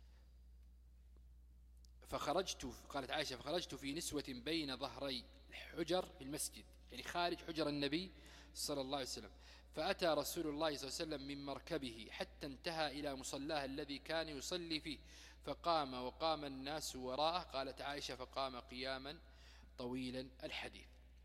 فخرجت، قالت عائشة فخرجت في نسوة بين ظهري الحجر في المسجد، يعني خارج حجر النبي صلى الله عليه وسلم، فأتى رسول الله صلى الله عليه وسلم من مركبه حتى انتهى إلى مصلاه الذي كان يصلي فيه، فقام وقام الناس وراءه. قالت عائشة فقام قياما طويلا الحديث.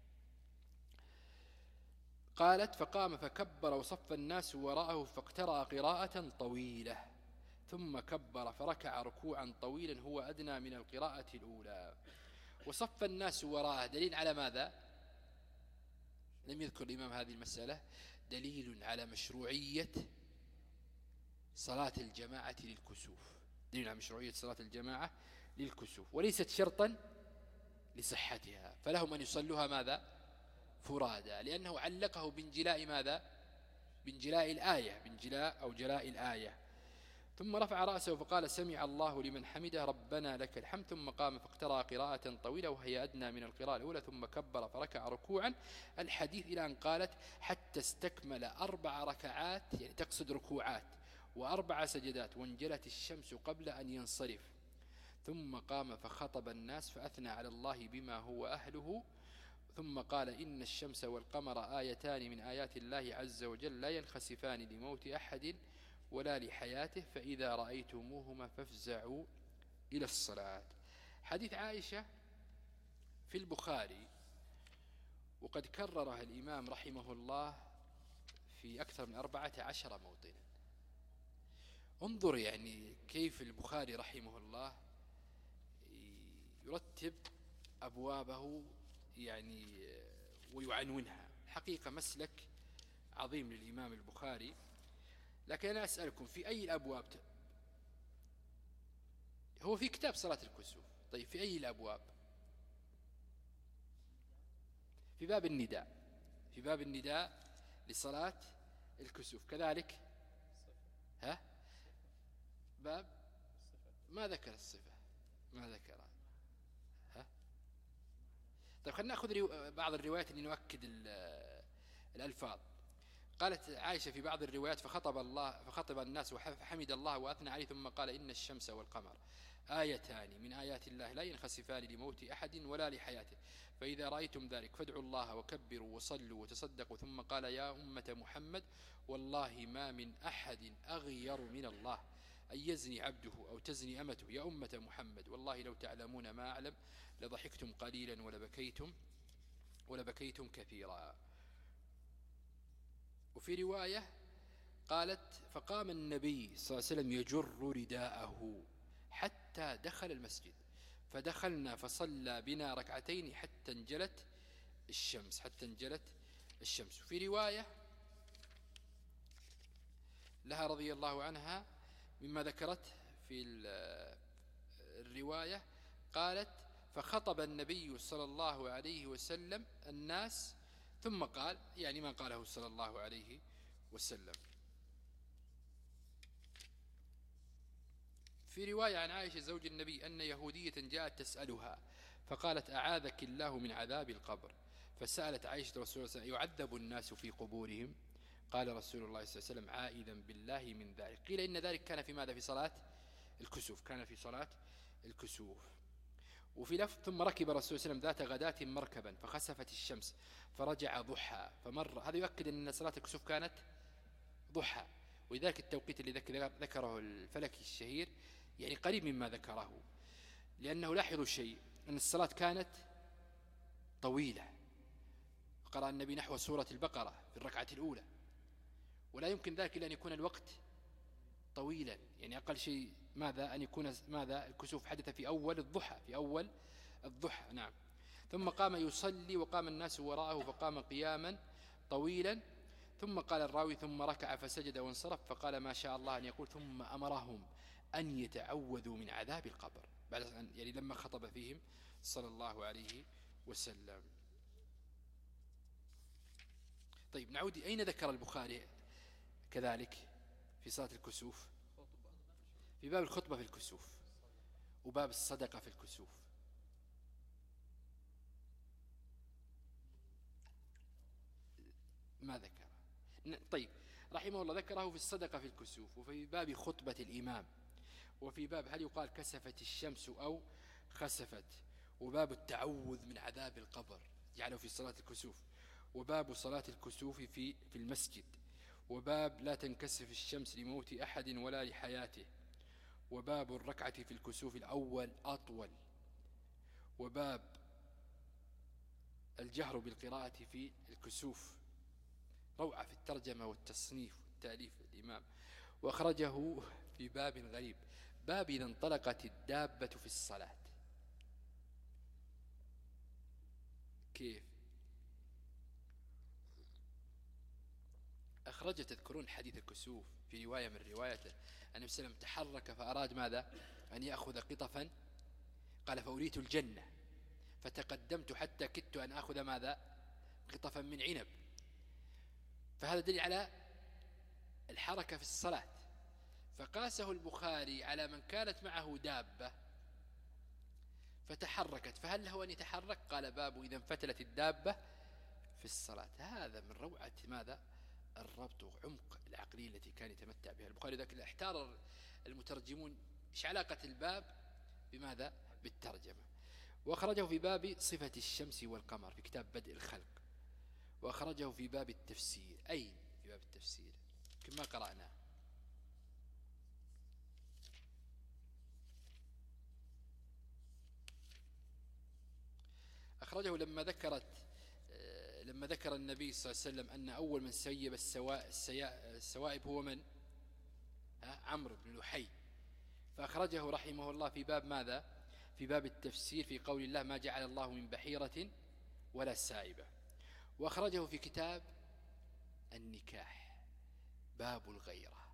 قالت فقام فكبر وصف الناس وراءه فاقترأ قراءة طويلة ثم كبر فركع ركوعا طويلا هو أدنى من القراءة الأولى. وصف الناس وراءه دليل على ماذا؟ لم يذكر الإمام هذه المسألة. دليل على مشروعية صلاة الجماعة للكسوف، دليل على مشروعية صلاة الجماعة للكسوف، وليست شرطا لصحتها، فلهم أن يصلوها ماذا؟ فرادا، لأنه علقه بانجلاء ماذا؟ بانجلاء الآية، بانجلاء أو جلاء الآية. ثم رفع رأسه فقال سمع الله لمن حمده ربنا لك الحمد، ثم قام فاقترأ قراءة طويلة وهي أدنى من القراءة الأولى، ثم كبر فركع ركوعا الحديث إلى أن قالت حتى استكمل أربع ركعات، يعني تقصد ركوعات، وأربع سجدات، وانجلت الشمس قبل أن ينصرف، ثم قام فخطب الناس فأثنى على الله بما هو أهله، ثم قال إن الشمس والقمر آيتان من آيات الله عز وجل لا ينخسفان لموت أحد ولا لحياته، فإذا رأيتموهما فافزعوا إلى الصلاة. حديث عائشة في البخاري، وقد كررها الإمام رحمه الله في أكثر من أربعة عشر موطنا. انظر يعني كيف البخاري رحمه الله يرتب أبوابه يعني ويعنونها، حقيقة مسلك عظيم للإمام البخاري. لكن أنا أسألكم في أي الأبواب؟ هو في كتاب صلاة الكسوف، طيب في أي الأبواب؟ في باب النداء، في باب النداء لصلاة الكسوف كذلك. ها باب ما ذكر الصفة، ما ذكر. ها طيب خلينا نأخذ بعض الروايات اللي نؤكد الألفاظ. قالت عائشة في بعض الروايات فخطب الله فخطب الناس وحمد الله وأثنى عليه، ثم قال إن الشمس والقمر آيتان من آيات الله لا ينخسفان لموت أحد ولا لحياته، فإذا رأيتم ذلك فادعوا الله وكبروا وصلوا وتصدقوا. ثم قال يا أمة محمد والله ما من أحد أغير من الله أن يزني عبده أو تزني أمته، يا أمة محمد والله لو تعلمون ما أعلم لضحكتم قليلا ولبكيتم ولبكيتم كثيرا. وفي رواية قالت فقام النبي صلى الله عليه وسلم يجر رداءه حتى دخل المسجد، فدخلنا فصلى بنا ركعتين حتى انجلت الشمس حتى انجلت الشمس. في رواية لها رضي الله عنها مما ذكرت في الرواية، قالت فخطب النبي صلى الله عليه وسلم الناس ثم قال، يعني ما قاله صلى الله عليه وسلم. في رواية عن عائشة زوج النبي أن يهودية جاءت تسألها فقالت أعاذك الله من عذاب القبر، فسألت عائشة رسول الله صلى الله عليه وسلم يعذب الناس في قبورهم؟ قال رسول الله صلى الله عليه وسلم عائذا بالله من ذلك. قيل إن ذلك كان في ماذا؟ في صلاة الكسوف، كان في صلاة الكسوف. وفي لفظ ثم ركب رسول الله صلى الله عليه وسلم ذات غداة مركبا فخسفت الشمس فرجع ضحى فمر. هذا يؤكد أن صلاة الكسوف كانت ضحى، ولذلك التوقيت اللي ذكره الفلكي الشهير يعني قريب مما ذكره، لأنه لاحظوا شيء أن الصلاة كانت طويلة، قرأ النبي نحو سورة البقرة في الركعة الأولى، ولا يمكن ذلك إلا أن يكون الوقت طويلا، يعني أقل شيء ماذا أن يكون ماذا الكسوف حدث في أول الضحى في أول الضحى نعم. ثم قام يصلي وقام الناس وراءه فقام قياما طويلا، ثم قال الراوي ثم ركع فسجد وانصرف، فقال ما شاء الله أن يقول ثم أمرهم أن يتعوذوا من عذاب القبر، بعد أن يعني لما خطب فيهم صلى الله عليه وسلم. طيب نعود، أين ذكر البخاري كذلك في صلاة الكسوف؟ في باب الخطبة في الكسوف وباب الصدقة في الكسوف. ما ذكر. طيب، رحمه الله ذكره في الصدقة في الكسوف، وفي باب خطبة الإمام، وفي باب هل يقال كسفت الشمس أو خسفت، وباب التعوذ من عذاب القبر جعله في صلاة الكسوف، وباب صلاة الكسوف في في المسجد، وباب لا تنكسف الشمس لموت أحد ولا لحياته، وباب الركعة في الكسوف الأول أطول، وباب الجهر بالقراءة في الكسوف. روعة في الترجمة والتصنيف والتأليف الإمام. وأخرجه في باب غريب، باب إذا انطلقت الدابة في الصلاة. كيف أخرج؟ تذكرون حديث الكسوف في رواية من روايته أن النبي صلى الله عليه وسلم تحرك فأراد ماذا؟ أن يأخذ قطفا، قال فأريت الجنة فتقدمت حتى كدت أن أخذ ماذا؟ قطفا من عنب. فهذا دليل على الحركة في الصلاة. فقاسه البخاري على من كانت معه دابة فتحركت، فهل له أن يتحرك؟ قال باب إذا انفتلت الدابة في الصلاة. هذا من روعة ماذا؟ الربط وعمق العقلية التي كان يتمتع بها البخاري. ذاك احتار المترجمون إيش علاقة الباب بماذا؟ بالترجمة. وأخرجه في باب صفة الشمس والقمر في كتاب بدء الخلق، وأخرجه في باب التفسير. أي في باب التفسير كما قرأنا. أخرجه لما ذكرت لما ذكر النبي صلى الله عليه وسلم أن أول من سيب السوائب هو من؟ عمرو بن لحي. فأخرجه رحمه الله في باب ماذا؟ في باب التفسير في قول الله ما جعل الله من بحيرة ولا سائبة. وأخرجه في كتاب النكاح باب الغيرة،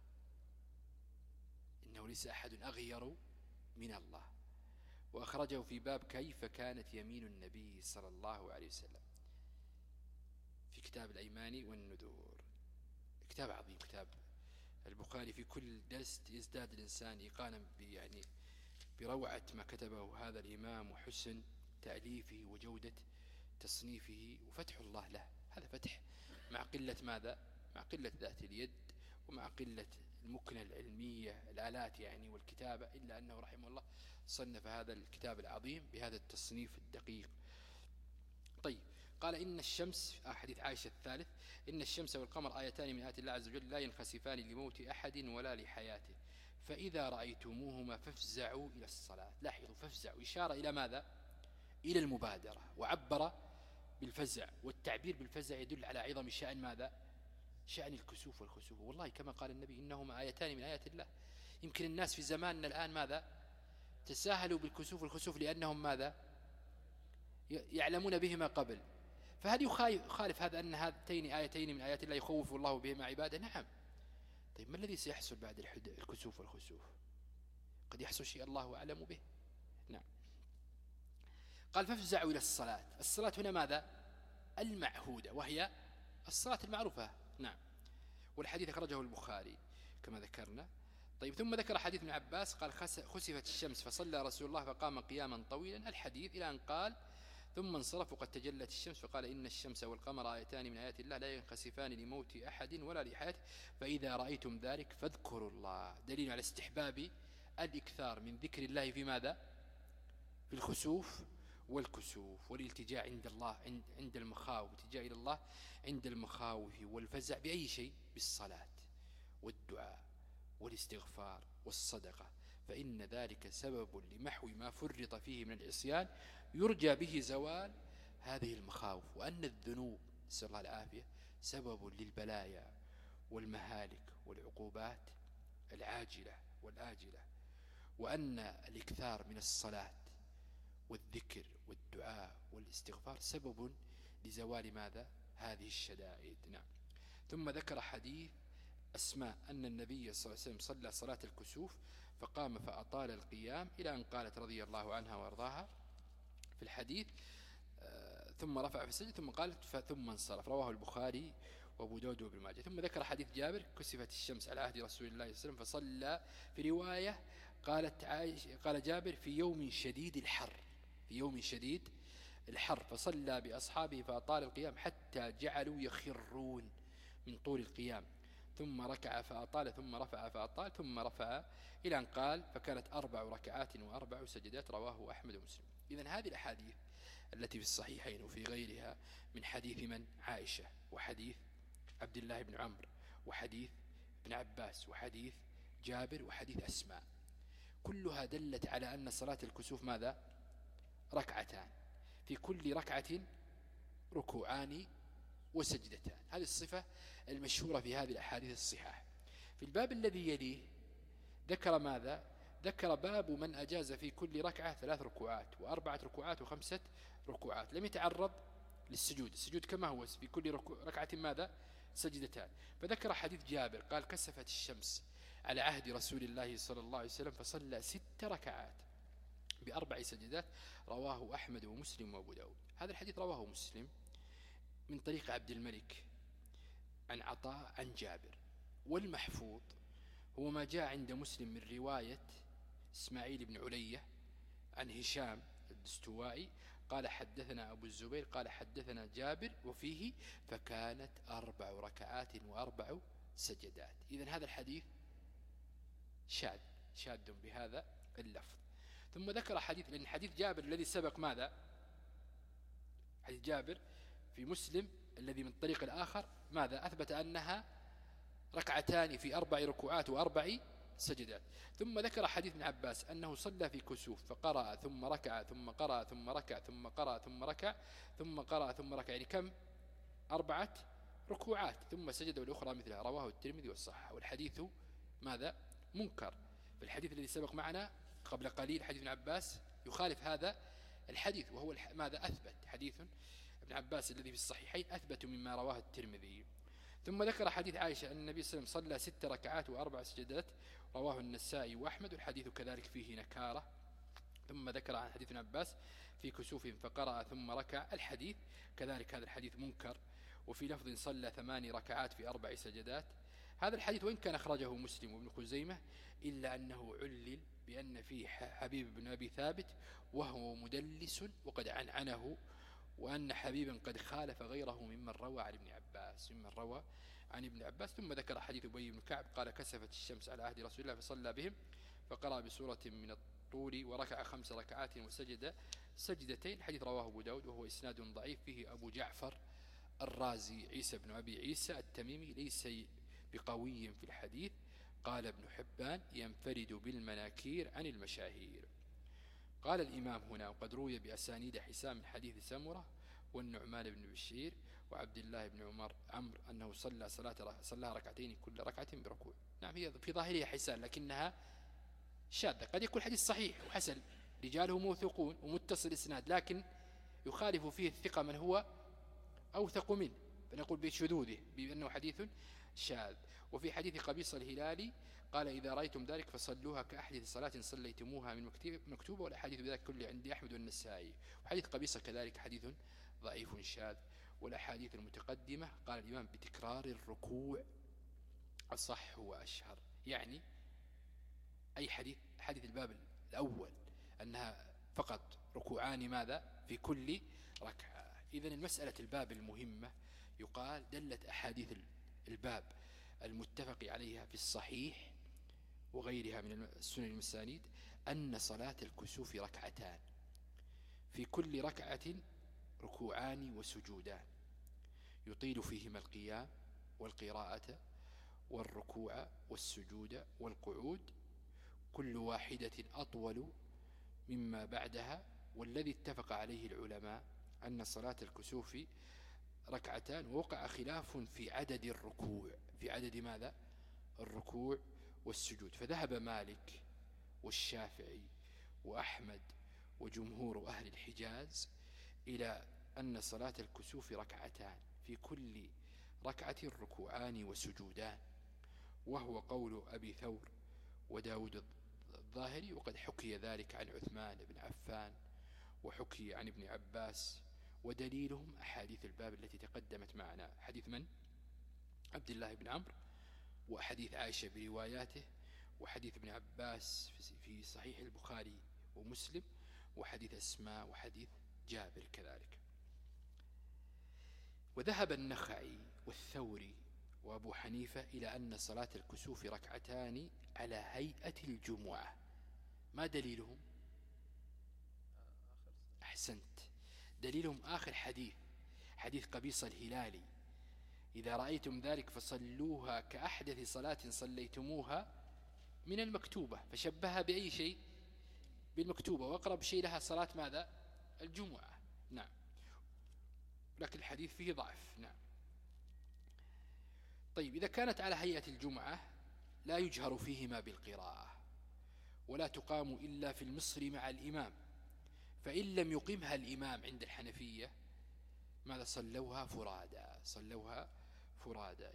إنه ليس أحد أغير من الله. وأخرجه في باب كيف كانت يمين النبي صلى الله عليه وسلم في كتاب الأيمان والنذور. كتاب عظيم كتاب البخاري، في كل درس يزداد الإنسان إيقانا يعني بروعة ما كتبه هذا الإمام وحسن تأليفه وجودة تصنيفه وفتح الله له. هذا فتح مع قلة ماذا؟ مع قلة ذات اليد ومع قلة المكنة العلمية الآلات يعني والكتابة، إلا أنه رحمه الله صنف هذا الكتاب العظيم بهذا التصنيف الدقيق. طيب، قال إن الشمس، حديث عائشة الثالث، إن الشمس والقمر آيتان من آيات الله عز وجل لا ينخسفان لموت أحد ولا لحياته، فإذا رأيتموهما فافزعوا إلى الصلاة. لاحظوا فافزعوا إشارة إلى ماذا؟ إلى المبادرة، وعبر بالفزع، والتعبير بالفزع يدل على عظم شأن ماذا؟ شأن الكسوف والخسوف. والله كما قال النبي إنهما آيتان من آيات الله. يمكن الناس في زماننا الآن ماذا؟ تساهلوا بالكسوف والخسوف لأنهم ماذا؟ يعلمون بهما قبل. فهل يخالف هذا أن هاتين آيتين من آيات الله يخوف الله بهما عباده؟ نعم. طيب، ما الذي سيحصل بعد الكسوف والخسوف؟ قد يحصل شيء الله أعلم به. نعم. قال فافزعوا إلى الصلاة. الصلاة هنا ماذا؟ المعهودة، وهي الصلاة المعروفة. نعم. والحديث أخرجه البخاري كما ذكرنا. طيب، ثم ذكر حديث ابن عباس قال خسفت الشمس فصلى رسول الله فقام قياما طويلا، الحديث إلى أن قال ثم انصرف وقد تجلت الشمس، فقال إن الشمس والقمر آيتان من آيات الله لا ينخسفان لموت أحد ولا لحياته، فإذا رأيتم ذلك فاذكروا الله. دليل على استحباب الإكثار من ذكر الله في ماذا؟ في الخسوف والكسوف، والالتجاء عند الله عند المخاوف، الالتجاء إلى الله عند المخاوف والفزع بأي شيء؟ بالصلاة والدعاء والاستغفار والصدقة، فإن ذلك سبب لمحو ما فرط فيه من العصيان يرجى به زوال هذه المخاوف. وأن الذنوب نسأل الله العافية سبب للبلايا والمهالك والعقوبات العاجلة والآجلة، وأن الإكثار من الصلاة والذكر والدعاء والاستغفار سبب لزوال ماذا؟ هذه الشدائد. نعم. ثم ذكر حديث أسماء أن النبي صلى الله عليه وسلم صلى صلاة الكسوف فقام فأطال القيام إلى أن قالت رضي الله عنها وارضاها في الحديث آه ثم رفع في السجد ثم قالت ثم انصرف. رواه البخاري وابو داود وابن ماجه. ثم ذكر حديث جابر كسفت الشمس على عهد رسول الله صلى الله عليه وسلم فصلى، في رواية قالت عائش قال جابر في يوم شديد الحر في يوم شديد الحر فصلى بأصحابه فأطال القيام حتى جعلوا يخرون من طول القيام، ثم ركع فأطال، ثم رفع فأطال، ثم رفع، إلى أن قال فكانت أربع ركعات وأربع سجدات. رواه أحمد ومسلم. إذن هذه الأحاديث التي في الصحيحين وفي غيرها من حديث من؟ عائشة، وحديث عبد الله بن عمرو، وحديث ابن عباس، وحديث جابر، وحديث أسماء، كلها دلت على أن صلاة الكسوف ماذا؟ ركعتان، في كل ركعة ركوعان وسجدتان. هذه الصفة المشهورة في هذه الأحاديث الصحاح. في الباب الذي يليه ذكر ماذا؟ ذكر باب من أجاز في كل ركعة ثلاث ركوعات وأربعة ركوعات وخمسة ركوعات، لم يتعرض للسجود. السجود كما هو في كل ركعة ماذا؟ سجدتان. فذكر حديث جابر قال كسفت الشمس على عهد رسول الله صلى الله عليه وسلم فصلى ست ركعات بأربع سجدات. رواه أحمد ومسلم وأبو داود. هذا الحديث رواه مسلم من طريق عبد الملك عن عطاء عن جابر، والمحفوظ هو ما جاء عند مسلم من رواية إسماعيل بن علية عن هشام الدستوائي قال حدثنا أبو الزبير قال حدثنا جابر، وفيه فكانت أربع ركعات وأربع سجدات. إذن هذا الحديث شاذ شاذ بهذا اللفظ. ثم ذكر حديث، لأن حديث جابر الذي سبق ماذا؟ حديث جابر في مسلم الذي من طريق الآخر ماذا؟ أثبت أنها ركعتان في أربع ركوعات وأربع سجدات. ثم ذكر حديث ابن عباس أنه صلى في كسوف فقرأ ثم ركع ثم قرأ ثم ركع ثم قرأ ثم ركع ثم قرأ ثم ركع، يعني كم؟ أربعة ركوعات، ثم سجد والأخرى مثلها. رواه الترمذي والصحاح. والحديث ماذا؟ منكر. في الحديث الذي سبق معنا قبل قليل حديث ابن عباس يخالف هذا الحديث، وهو ماذا؟ أثبت. حديث ابن عباس الذي في الصحيحين أثبت مما رواه الترمذي. ثم ذكر حديث عائشة أن النبي صلى الله عليه وسلم صلى ست ركعات وأربع سجدات. رواه النسائي وأحمد، والحديث كذلك فيه نكارة. ثم ذكر عن حديث ابن عباس في كسوف فقرأ ثم ركع. الحديث كذلك هذا الحديث منكر. وفي لفظ صلى ثماني ركعات في أربع سجدات. هذا الحديث وإن كان أخرجه مسلم وابن خزيمة إلا أنه علل بأن فيه حبيب بن أبي ثابت وهو مدلس وقد عنعنه، وأن حبيبا قد خالف غيره ممن روى عن ابن عباس ممن روى عن ابن عباس. ثم ذكر حديث أبي بن كعب قال كسفت الشمس على عهد رسول الله فصلى بهم فقرأ بسورة من الطور وركع خمس ركعات وسجد سجدتين. حديث رواه أبو داود وهو إسناد ضعيف، فيه أبو جعفر الرازي عيسى بن أبي عيسى التميمي ليس بقوي في الحديث. قال ابن حبان ينفرد بالمناكير عن المشاهير. قال الإمام هنا وقد روي بأسانيد حسام من حديث سمرة والنعمان بن بشير وعبد الله بن عمر عمرو أنه صلى صلاة صلى ركعتين كل ركعة بركوع. نعم هي في ظاهرها حسان لكنها شاذة. قد يكون حديث صحيح وحسن رجاله موثقون ومتصل إسناد، لكن يخالف فيه الثقة من هو أوثق منه، فنقول بشذوذه بأنه حديث شاذ. وفي حديث قبيصة الهلالي قال إذا رأيتم ذلك فصلوها كأحدث صلاة صليتموها من مكتوبة. والحديث بذلك كله عندي أحمد والنسائي. وحديث قبيصة كذلك حديث ضعيف شاذ. والأحاديث المتقدمة قال الإمام بتكرار الركوع أصح وأشهر، يعني أي حديث حديث الباب الأول أنها فقط ركوعان ماذا؟ في كل ركعة. إذن المسألة الباب المهمة يقال دلت أحاديث الباب المتفق عليها في الصحيح وغيرها من السنن المسانيد أن صلاة الكسوف ركعتان، في كل ركعة ركوعان وسجودان، يطيل فيهما القيام والقراءة والركوع والسجود والقعود، كل واحدة أطول مما بعدها. والذي اتفق عليه العلماء أن صلاة الكسوف ركعتان، ووقع خلاف في عدد الركوع، في عدد ماذا؟ الركوع والسجود. فذهب مالك والشافعي وأحمد وجمهور أهل الحجاز إلى أن صلاة الكسوف ركعتان، في كل ركعة ركوعان وسجودان، وهو قول أبي ثور وداود الظاهري. وقد حكي ذلك عن عثمان بن عفان وحكي عن ابن عباس، ودليلهم أحاديث الباب التي تقدمت معنا، حديث من؟ عبد الله بن عمرو، وحديث عائشة برواياته، وحديث ابن عباس في صحيح البخاري ومسلم، وحديث أسماء، وحديث جابر كذلك. وذهب النخعي والثوري وأبو حنيفة إلى أن صلاة الكسوف ركعتان على هيئة الجمعة. ما دليلهم؟ أحسنت، دليلهم آخر حديث، حديث قبيصة الهلالي: إذا رأيتم ذلك فصلوها كأحدث صلاة صليتموها من المكتوبة، فشبهها بأي شيء؟ بالمكتوبة، وأقرب شيء لها صلاة ماذا؟ الجمعة. نعم، لكن الحديث فيه ضعف. نعم. طيب، إذا كانت على هيئة الجمعة لا يجهر فيهما بالقراءة، ولا تقام إلا في المصر مع الإمام، فإن لم يقمها الإمام عند الحنفية ماذا؟ صلوها فرادا، صلوها فرادا.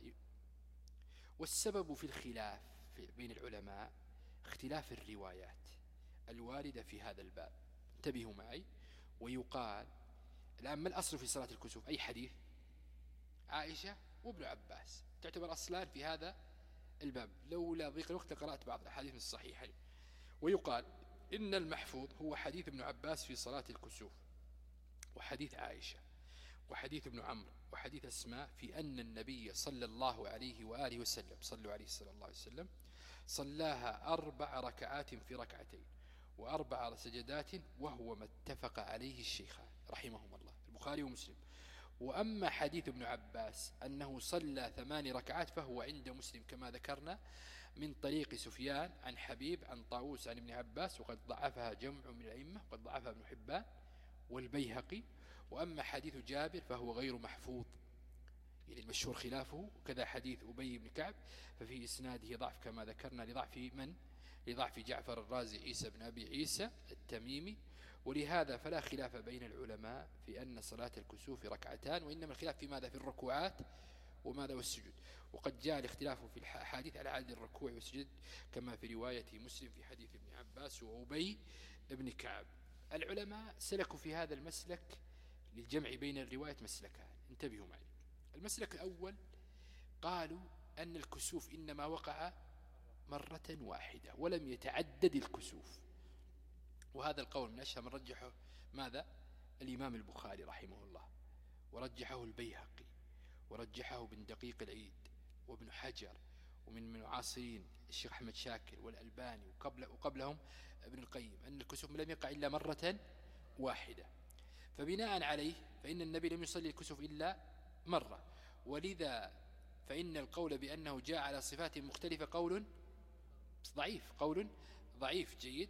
والسبب في الخلاف بين العلماء اختلاف الروايات الواردة في هذا الباب، انتبهوا معي. ويقال الآن ما الأصل في صلاة الكسوف؟ أي حديث؟ عائشة وابن عباس، تعتبر أصلان في هذا الباب، لولا ضيق الوقت قرأت بعض الحديث من الصحيحين. ويقال إن المحفوظ هو حديث ابن عباس في صلاة الكسوف، وحديث عائشة، وحديث ابن عمرو، وحديث أسماء، في أن النبي صلى الله عليه وآله وسلم، صلوا عليه صلى الله عليه وسلم، صلاها أربع ركعات في ركعتين وأربع سجدات، وهو ما اتفق عليه الشيخان رحمهم الله، البخاري ومسلم. وأما حديث ابن عباس أنه صلى ثمان ركعات فهو عند مسلم كما ذكرنا من طريق سفيان عن حبيب عن طاووس عن ابن عباس، وقد ضعفها جمع من الأئمة، وقد ضعفها ابن حبان والبيهقي. وأما حديث جابر فهو غير محفوظ، يعني المشهور خلافه. وكذا حديث أبي بن كعب ففي إسناده ضعف كما ذكرنا، لضعف من؟ لضعف جعفر الرازي عيسى بن أبي عيسى التميمي. ولهذا فلا خلاف بين العلماء في أن صلاة الكسوف ركعتان، وإنما الخلاف في ماذا؟ في الركوعات وماذا؟ والسجود. وقد جاء الاختلاف في الحديث على عدد الركوع والسجود كما في رواية مسلم في حديث ابن عباس وأبي بن كعب. العلماء سلكوا في هذا المسلك للجمع بين الرواية مسلكان، انتبهوا معي. المسلك الأول قالوا أن الكسوف إنما وقع مرة واحدة ولم يتعدد الكسوف، وهذا القول من أشهر من رجحه ماذا؟ الإمام البخاري رحمه الله، ورجحه البيهقي، ورجحه ابن دقيق العيد وابن حجر، ومن المعاصرين الشيخ أحمد شاكر والألباني، وقبل وقبلهم ابن القيم، أن الكسوف لم يقع إلا مرة واحدة. فبناء عليه فإن النبي لم يصلي الكسوف إلا مرة، ولذا فإن القول بأنه جاء على صفات مختلفة قول ضعيف، قول ضعيف جيد.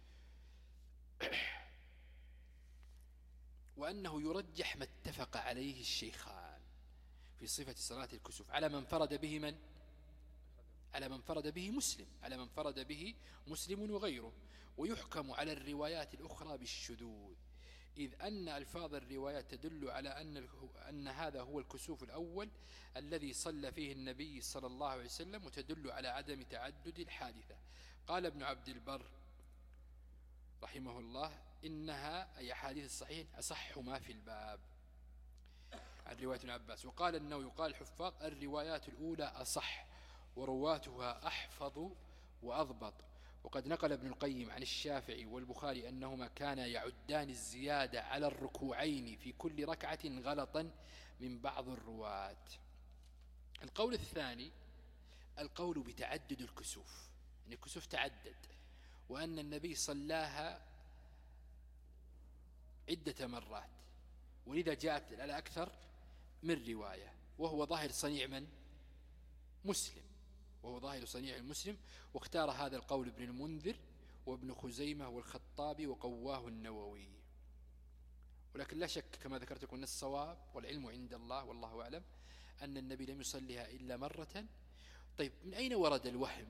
وأنه يرجح ما اتفق عليه الشيخان في صفة صلاة الكسوف على من فرد به من؟ على من فرد به مسلم، على من فرد به مسلم وغيره. ويحكم على الروايات الأخرى بالشذوذ، إذ أن ألفاظ الروايات تدل على أن, أن هذا هو الكسوف الأول الذي صلى فيه النبي صلى الله عليه وسلم، وتدل على عدم تعدد الحادثة. قال ابن عبد البر رحمه الله إنها أي حديث الصحيح أصح ما في الباب عن رواية ابن عباس. وقال أنه يقال الحفاظ الروايات الأولى أصح ورواتها أحفظ وأضبط. وقد نقل ابن القيم عن الشافعي والبخاري أنهما كانا يعدان الزيادة على الركوعين في كل ركعة غلطا من بعض الرواة. القول الثاني القول بتعدد الكسوف، أن الكسوف تعدد، وأن النبي صلاها عدة مرات، ولذا جاءت على أكثر من رواية، وهو ظاهر صنيع من؟ مسلم، وهو ظاهر صنيع المسلم. واختار هذا القول ابن المنذر وابن خزيمة والخطابي وقواه النووي. ولكن لا شك كما ذكرت لكم أن الصواب والعلم عند الله والله أعلم أن النبي لم يصليها إلا مرة. طيب، من أين ورد الوهم؟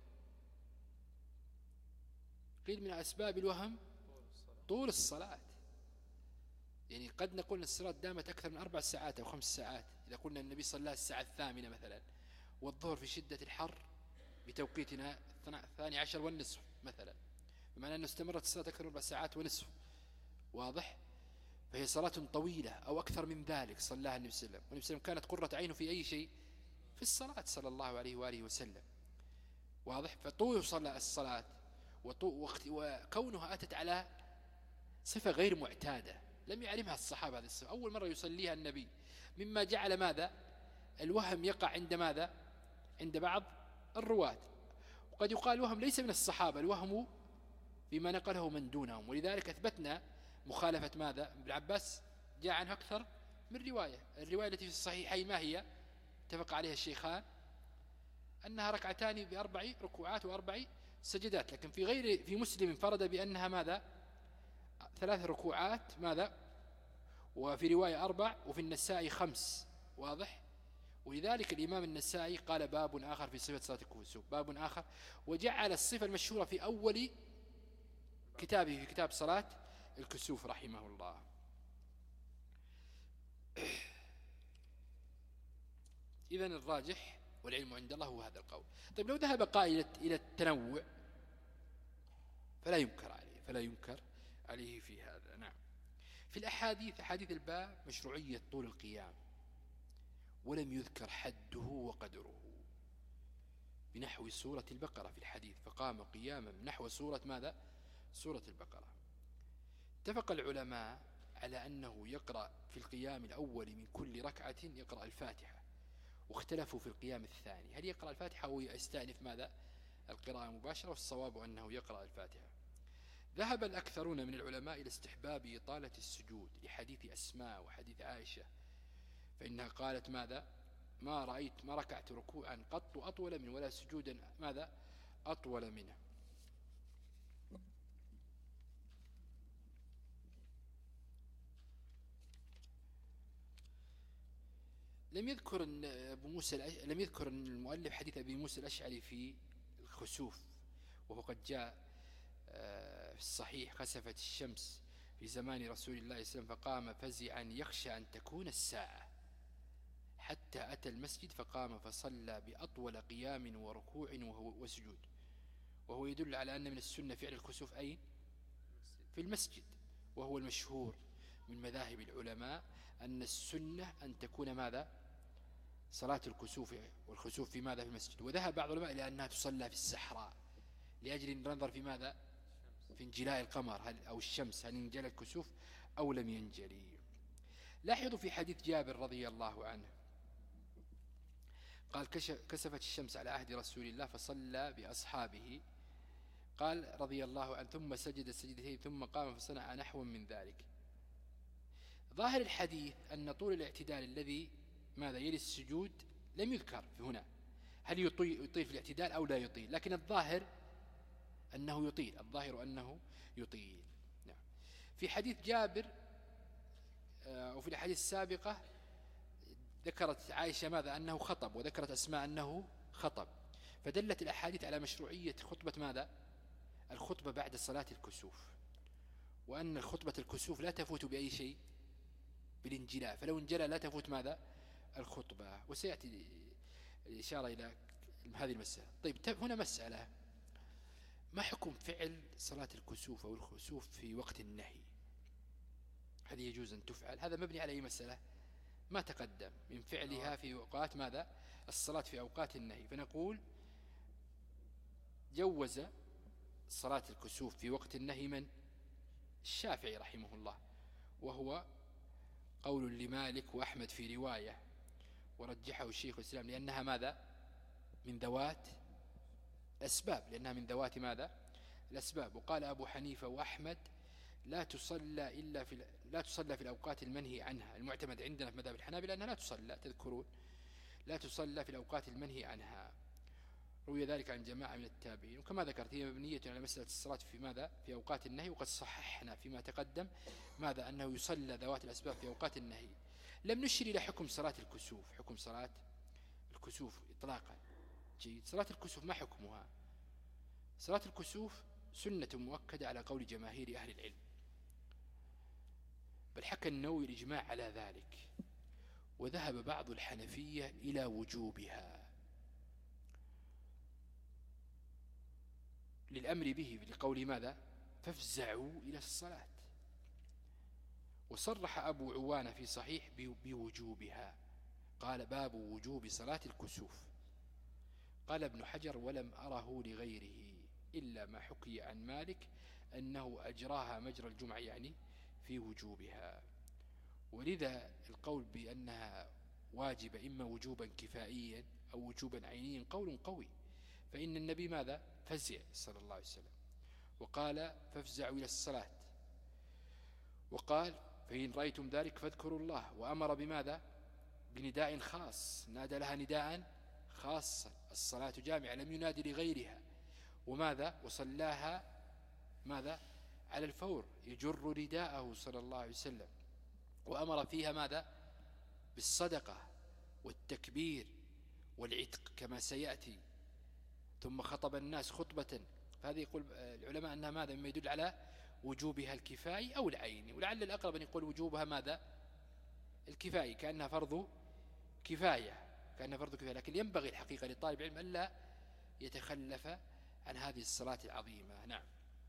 قيل من أسباب الوهم طول الصلاة، يعني قد نقول أن الصلاة دامت أكثر من أربع ساعات أو خمس ساعات، إذا قلنا النبي صلى الساعة الثامنة مثلا، والظهر في شدة الحر بتوقيتنا الثاني عشر والنصف مثلا، بمعنى أنه استمرت الصلاة أكثر من أربع ساعات ونصف، واضح؟ فهي صلاة طويلة أو أكثر من ذلك صلاها النبي صلى الله عليه وسلم، والنبي صلى الله عليه وسلم كانت قرة عينه في أي شيء؟ في الصلاة صلى الله عليه وآله وسلم، واضح؟ فطول صلاة الصلاة وكونها أتت على صفة غير معتادة لم يعلمها الصحابة هذه الصفة، أول مرة يصليها النبي، مما جعل ماذا؟ الوهم يقع عند ماذا؟ عند بعض الرواة. وقد يقال الوهم ليس من الصحابة، الوهم فيما نقله من دونهم، ولذلك أثبتنا مخالفة ماذا؟ ابن عباس جاء عنه أكثر من رواية. الرواية التي في الصحيحين ما هي؟ اتفق عليها الشيخان أنها ركعتان بأربع ركوعات وأربع سجدات، لكن في غير في مسلم انفرد بأنها ماذا؟ ثلاث ركوعات ماذا؟ وفي رواية أربع، وفي النسائي خمس. واضح؟ ولذلك الإمام النسائي قال باب آخر في صفة صلاة الكسوف، باب آخر، وجعل الصفة المشهورة في أول كتابه في كتاب صلاة الكسوف رحمه الله. إذن الراجح والعلم عند الله هو هذا القول. طيب لو ذهب قائل إلى التنوع فلا ينكر عليه، فلا ينكر عليه في هذا. نعم. في الأحاديث أحاديث الباب مشروعية طول القيام، ولم يذكر حده وقدره، بنحو سورة البقرة في الحديث، فقام قياما نحو سورة ماذا؟ سورة البقرة. اتفق العلماء على أنه يقرأ في القيام الأول من كل ركعة يقرأ الفاتحة، واختلفوا في القيام الثاني هل يقرأ الفاتحة أو يستأنف ماذا؟ القراءة مباشرة، والصواب أنه يقرأ الفاتحة. ذهب الأكثرون من العلماء إلى استحباب إطالة السجود لحديث أسماء وحديث عائشة، فإنها قالت ماذا؟ ما رأيت ما ركعت ركوعا قط أطول من، ولا سجودا ماذا؟ أطول منه. لم يذكر أبو موسى لم يذكر المؤلف حديث أبي موسى الأشعري في الخسوف، وهو قد جاء في الصحيح: خسفت الشمس في زمان رسول الله صلى الله عليه وسلم فقام فزعا يخشى أن تكون الساعة، حتى أتى المسجد فقام فصلى بأطول قيام وركوع وسجود. وهو يدل على أن من السنة فعل الكسوف أين؟ في المسجد، وهو المشهور من مذاهب العلماء أن السنة أن تكون ماذا؟ صلاة الكسوف والخسوف في ماذا؟ في المسجد. وذهب بعض العلماء إلى أنها تصلى في الصحراء لأجل النظر في ماذا؟ في انجلاء القمر هل أو الشمس، هل انجلى الكسوف أو لم ينجلي. لاحظوا في حديث جابر رضي الله عنه قال: كسفت الشمس على عهد رسول الله فصلى بأصحابه، قال رضي الله عنه: ثم سجد السجدتين ثم قام فصنع نحو من ذلك. ظاهر الحديث أن طول الاعتدال الذي ماذا يلي السجود لم يذكر هنا، هل يطيل, يطيل في الاعتدال أو لا يطيل، لكن الظاهر أنه يطيل، الظاهر أنه يطيل. نعم. في حديث جابر وفي الحديث السابقة ذكرت عائشة ماذا؟ أنه خطب، وذكرت أسماء أنه خطب، فدلت الأحاديث على مشروعية خطبة ماذا؟ الخطبة بعد صلاة الكسوف، وأن خطبة الكسوف لا تفوت بأي شيء بالانجلاء، فلو انجلى لا تفوت ماذا؟ الخطبة. وسيأتي الإشارة إلى هذه المسألة. طيب هنا مسألة: ما حكم فعل صلاة الكسوف أو الخسوف في وقت النهي؟ هل يجوز أن تفعل؟ هذا مبني على أي مسألة؟ ما تقدم من فعلها في أوقات ماذا؟ الصلاة في أوقات النهي. فنقول جوز صلاة الكسوف في وقت النهي من؟ الشافعي رحمه الله، وهو قول لمالك وأحمد في رواية، ورجحه الشيخ الإسلام لأنها ماذا؟ من ذوات الأسباب، لأنها من ذوات ماذا؟ الأسباب. وقال أبو حنيفة وأحمد: لا تصلى إلا في لا تصلى في الأوقات المنهي عنها. المعتمد عندنا في مذهب الحنابلة أنها لا تصلى، تذكرون، لا تصلى في الأوقات المنهي عنها. روي ذلك عن جماعة من التابعين. وكما ذكرت هي مبنية على مسألة الصلاة في ماذا؟ في أوقات النهي، وقد صححنا فيما تقدم ماذا؟ أنه يصلى ذوات الأسباب في أوقات النهي. لم نشر إلى حكم صلاة الكسوف، حكم صلاة الكسوف إطلاقا. جيد. صلاة الكسوف ما حكمها؟ صلاة الكسوف سنة مؤكدة على قول جماهير أهل العلم، بل حكى النووي الإجماع على ذلك، وذهب بعض الحنفية إلى وجوبها للأمر به لقول ماذا؟ فافزعوا إلى الصلاة. وصرح أبو عوانة في صحيح بوجوبها، قال: باب وجوب صلاة الكسوف. قال ابن حجر: ولم أره لغيره إلا ما حكي عن مالك أنه أجراها مجرى الجمعة، يعني في وجوبها. ولذا القول بأنها واجبة إما وجوبا كفائيا أو وجوبا عينيا قول قوي. فإن النبي ماذا فزع صلى الله عليه وسلم وقال فافزعوا إلى الصلاة، وقال فإن رأيتم ذلك فاذكروا الله، وأمر بماذا بنداء خاص، نادى لها نداء خاصا، الصلاة جامعة، لم ينادي لغيرها. وماذا وصلاها ماذا على الفور يجر رداءه صلى الله عليه وسلم، وأمر فيها ماذا بالصدقة والتكبير والعتق كما سيأتي. ثم خطب الناس خطبة، فهذه يقول العلماء أنها ماذا مما يدل على وجوبها الكفائي أو العيني، ولعل الأقرب أن يقول وجوبها ماذا الكفائي، كأنها فرض كفاية، كأنها فرض كفاية. لكن ينبغي الحقيقة لطالب العلم ألا يتخلف عن هذه الصلاة العظيمة. نعم.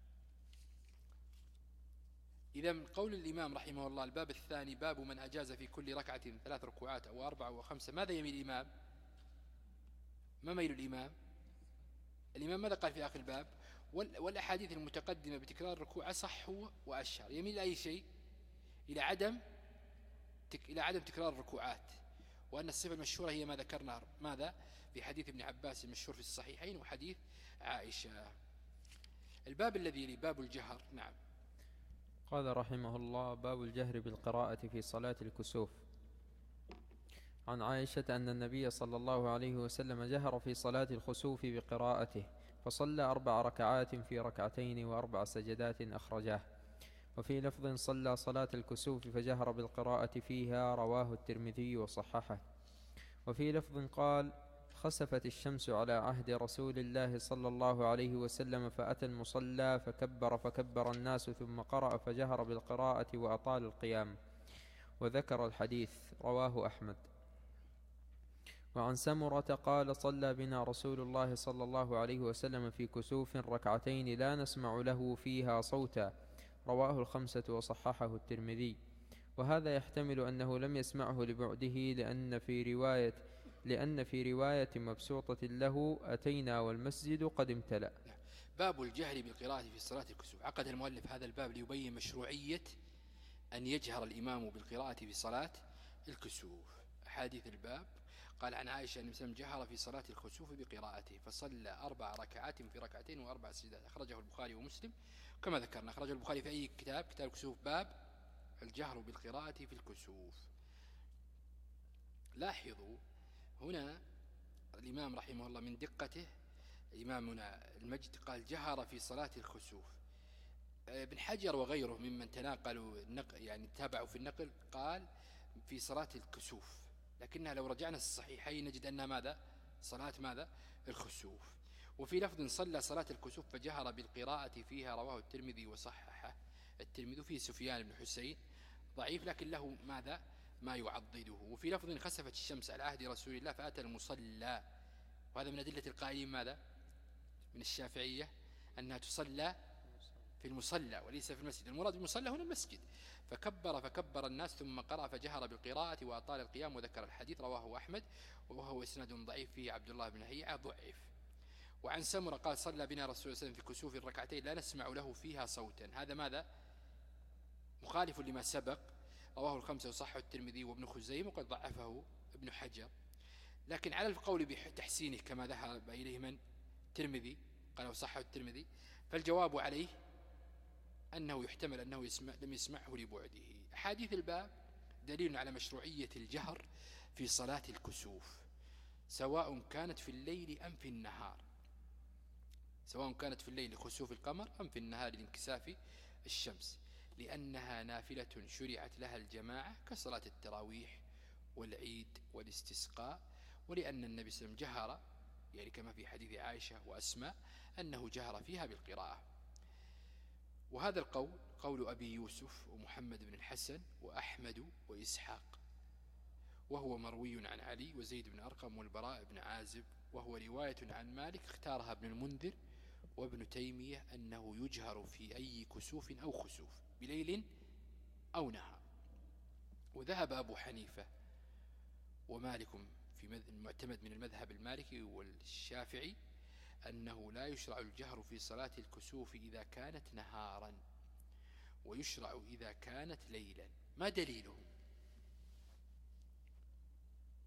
إذا قول الإمام رحمه الله الباب الثاني باب من أجاز في كل ركعة ثلاث ركوعات أو أربعة وخمسة، ماذا يميل الإمام؟ ما ميل الإمام؟ الإمام ماذا قال في آخر الباب؟ والأحاديث المتقدمة بتكرار الركوع أصح وأشهر، يميل أي شيء إلى عدم تك... إلى عدم تكرار الركوعات، وأن الصفة المشهورة هي ما ذكرنا ماذا في حديث ابن عباس المشهور في الصحيحين وحديث عائشة. الباب الذي يلي باب الجهر. نعم. قال رحمه الله باب الجهر بالقراءة في صلاة الكسوف. عن عائشة أن النبي صلى الله عليه وسلم جهر في صلاة الخسوف بقراءته، فصلى أربع ركعات في ركعتين وأربع سجدات أخرجاه. وفي لفظ صلى صلاة الكسوف فجهر بالقراءة فيها، رواه الترمذي وصححه. وفي لفظ قال خسفت الشمس على عهد رسول الله صلى الله عليه وسلم فأتى المصلى فكبر فكبر الناس ثم قرأ فجهر بالقراءة وأطال القيام، وذكر الحديث، رواه أحمد. وعن سمرة قال صلى بنا رسول الله صلى الله عليه وسلم في كسوف ركعتين لا نسمع له فيها صوتا، رواه الخمسة وصححه الترمذي. وهذا يحتمل أنه لم يسمعه لبعده، لأن في رواية لأن في رواية مبسوطة له أتينا والمسجد قد امتلأ. باب الجهر بالقراءة في صلاة الكسوف. عقد المؤلف هذا الباب ليبين مشروعية أن يجهر الإمام بالقراءة في صلاة الكسوف. أحاديث الباب قال عن عائشة أن النبي جهر في صلاة الكسوف بقراءته، فصلى أربع ركعات في ركعتين وأربع سجدات، أخرجه البخاري ومسلم كما ذكرنا. أخرجه البخاري في أي كتاب؟ كتاب الكسوف، باب الجهر بالقراءة في الكسوف. لاحظوا هنا الإمام رحمه الله من دقته، إمامنا المجد قال جهر في صلاة الكسوف. ابن حجر وغيره ممن تناقلوا النقل يعني تابعوا في النقل قال في صلاة الكسوف، لكنها لو رجعنا الصحيحين نجد أنها ماذا صلاة ماذا الكسوف. وفي لفظ صلى صلاة الكسوف فجهر بالقراءة فيها، رواه الترمذي وصححه. الترمذي فيه سفيان بن حسين ضعيف لكن له ماذا ما يعضده. وفي لفظ خسفت الشمس على عهد رسول الله فأتى المصلى، وهذا من أدلة القائلين ماذا من الشافعية أنها تصلى في المصلى وليس في المسجد، المراد بالمصلى هنا المسجد. فكبر فكبر الناس ثم قرأ فجهر بالقراءة وأطال القيام، وذكر الحديث، رواه أحمد وهو إسناد ضعيف فيه عبد الله بن هيعة ضعيف. وعن سمرة قال صلى بنا رسول الله صلى الله عليه وسلم في كسوف الركعتين لا نسمع له فيها صوتا، هذا ماذا مخالف لما سبق، رواه الخمسة وصححه الترمذي وابن خزيمة وقد ضعفه ابن حجر. لكن على القول بتحسينه كما ذهب إليه من الترمذي قال وصححه الترمذي، فالجواب عليه أنه يحتمل أنه يسمع لم يسمعه لبعده. أحاديث الباب دليل على مشروعية الجهر في صلاة الكسوف، سواء كانت في الليل أم في النهار، سواء كانت في الليل لخسوف القمر أم في النهار لانكساف الشمس، لأنها نافلة شرعت لها الجماعة كصلاة التراويح والعيد والاستسقاء، ولأن النبي صلى الله عليه وسلم جهر يعني كما في حديث عائشة وأسماء أنه جهر فيها بالقراءة. وهذا القول قول أبي يوسف ومحمد بن الحسن وأحمد وإسحاق، وهو مروي عن علي وزيد بن أرقم والبراء بن عازب، وهو رواية عن مالك اختارها ابن المنذر وابن تيمية أنه يجهر في أي كسوف أو خسوف بليل أو نهار. وذهب أبو حنيفة ومالك في المعتمد من المذهب المالكي والشافعي أنه لا يشرع الجهر في صلاة الكسوف إذا كانت نهارا، ويشرع إذا كانت ليلا. ما دليله؟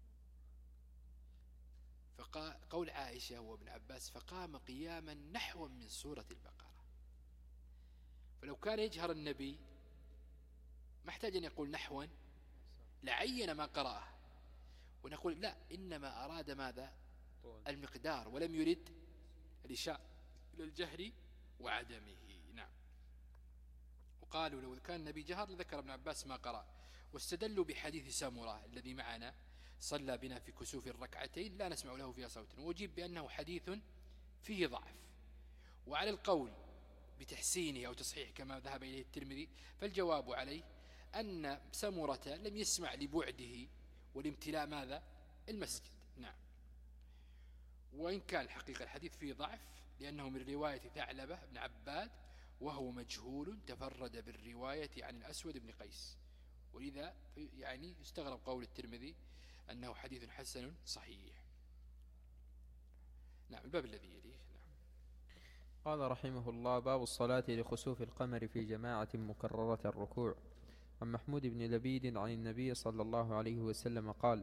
وقول عائشة وابن عباس فقام قياما نحو من سورة البقرة. فلو كان يجهر النبي ما احتاج أن يقول نحوا، لعين ما قرأه، ونقول لا، إنما أراد ماذا؟ المقدار، ولم يرد الإشاء إلى الجهر وعدمه. نعم. وقالوا لو كان النبي جهر لذكر ابن عباس ما قرأ، واستدلوا بحديث سامورة الذي معنا صلى بنا في كسوف الركعتين لا نسمع له فيها صوت، وأجيب بأنه حديث فيه ضعف. وعلى القول بتحسينه أو تصحيح كما ذهب إليه الترمذي، فالجواب عليه أن سامورة لم يسمع لبعده والامتلاء ماذا؟ المسجد. نعم. وإن كان الحقيقة الحديث فيه ضعف لأنه من رواية ثعلبة بن عباد، وهو مجهول تفرد بالرواية عن الأسود بن قيس، ولذا يعني يستغرب قول الترمذي أنه حديث حسن صحيح. نعم. الباب الذي يليه. نعم. قال رحمه الله: باب الصلاة لخسوف القمر في جماعة مكررة الركوع. عن محمود بن لبيد عن النبي صلى الله عليه وسلم قال: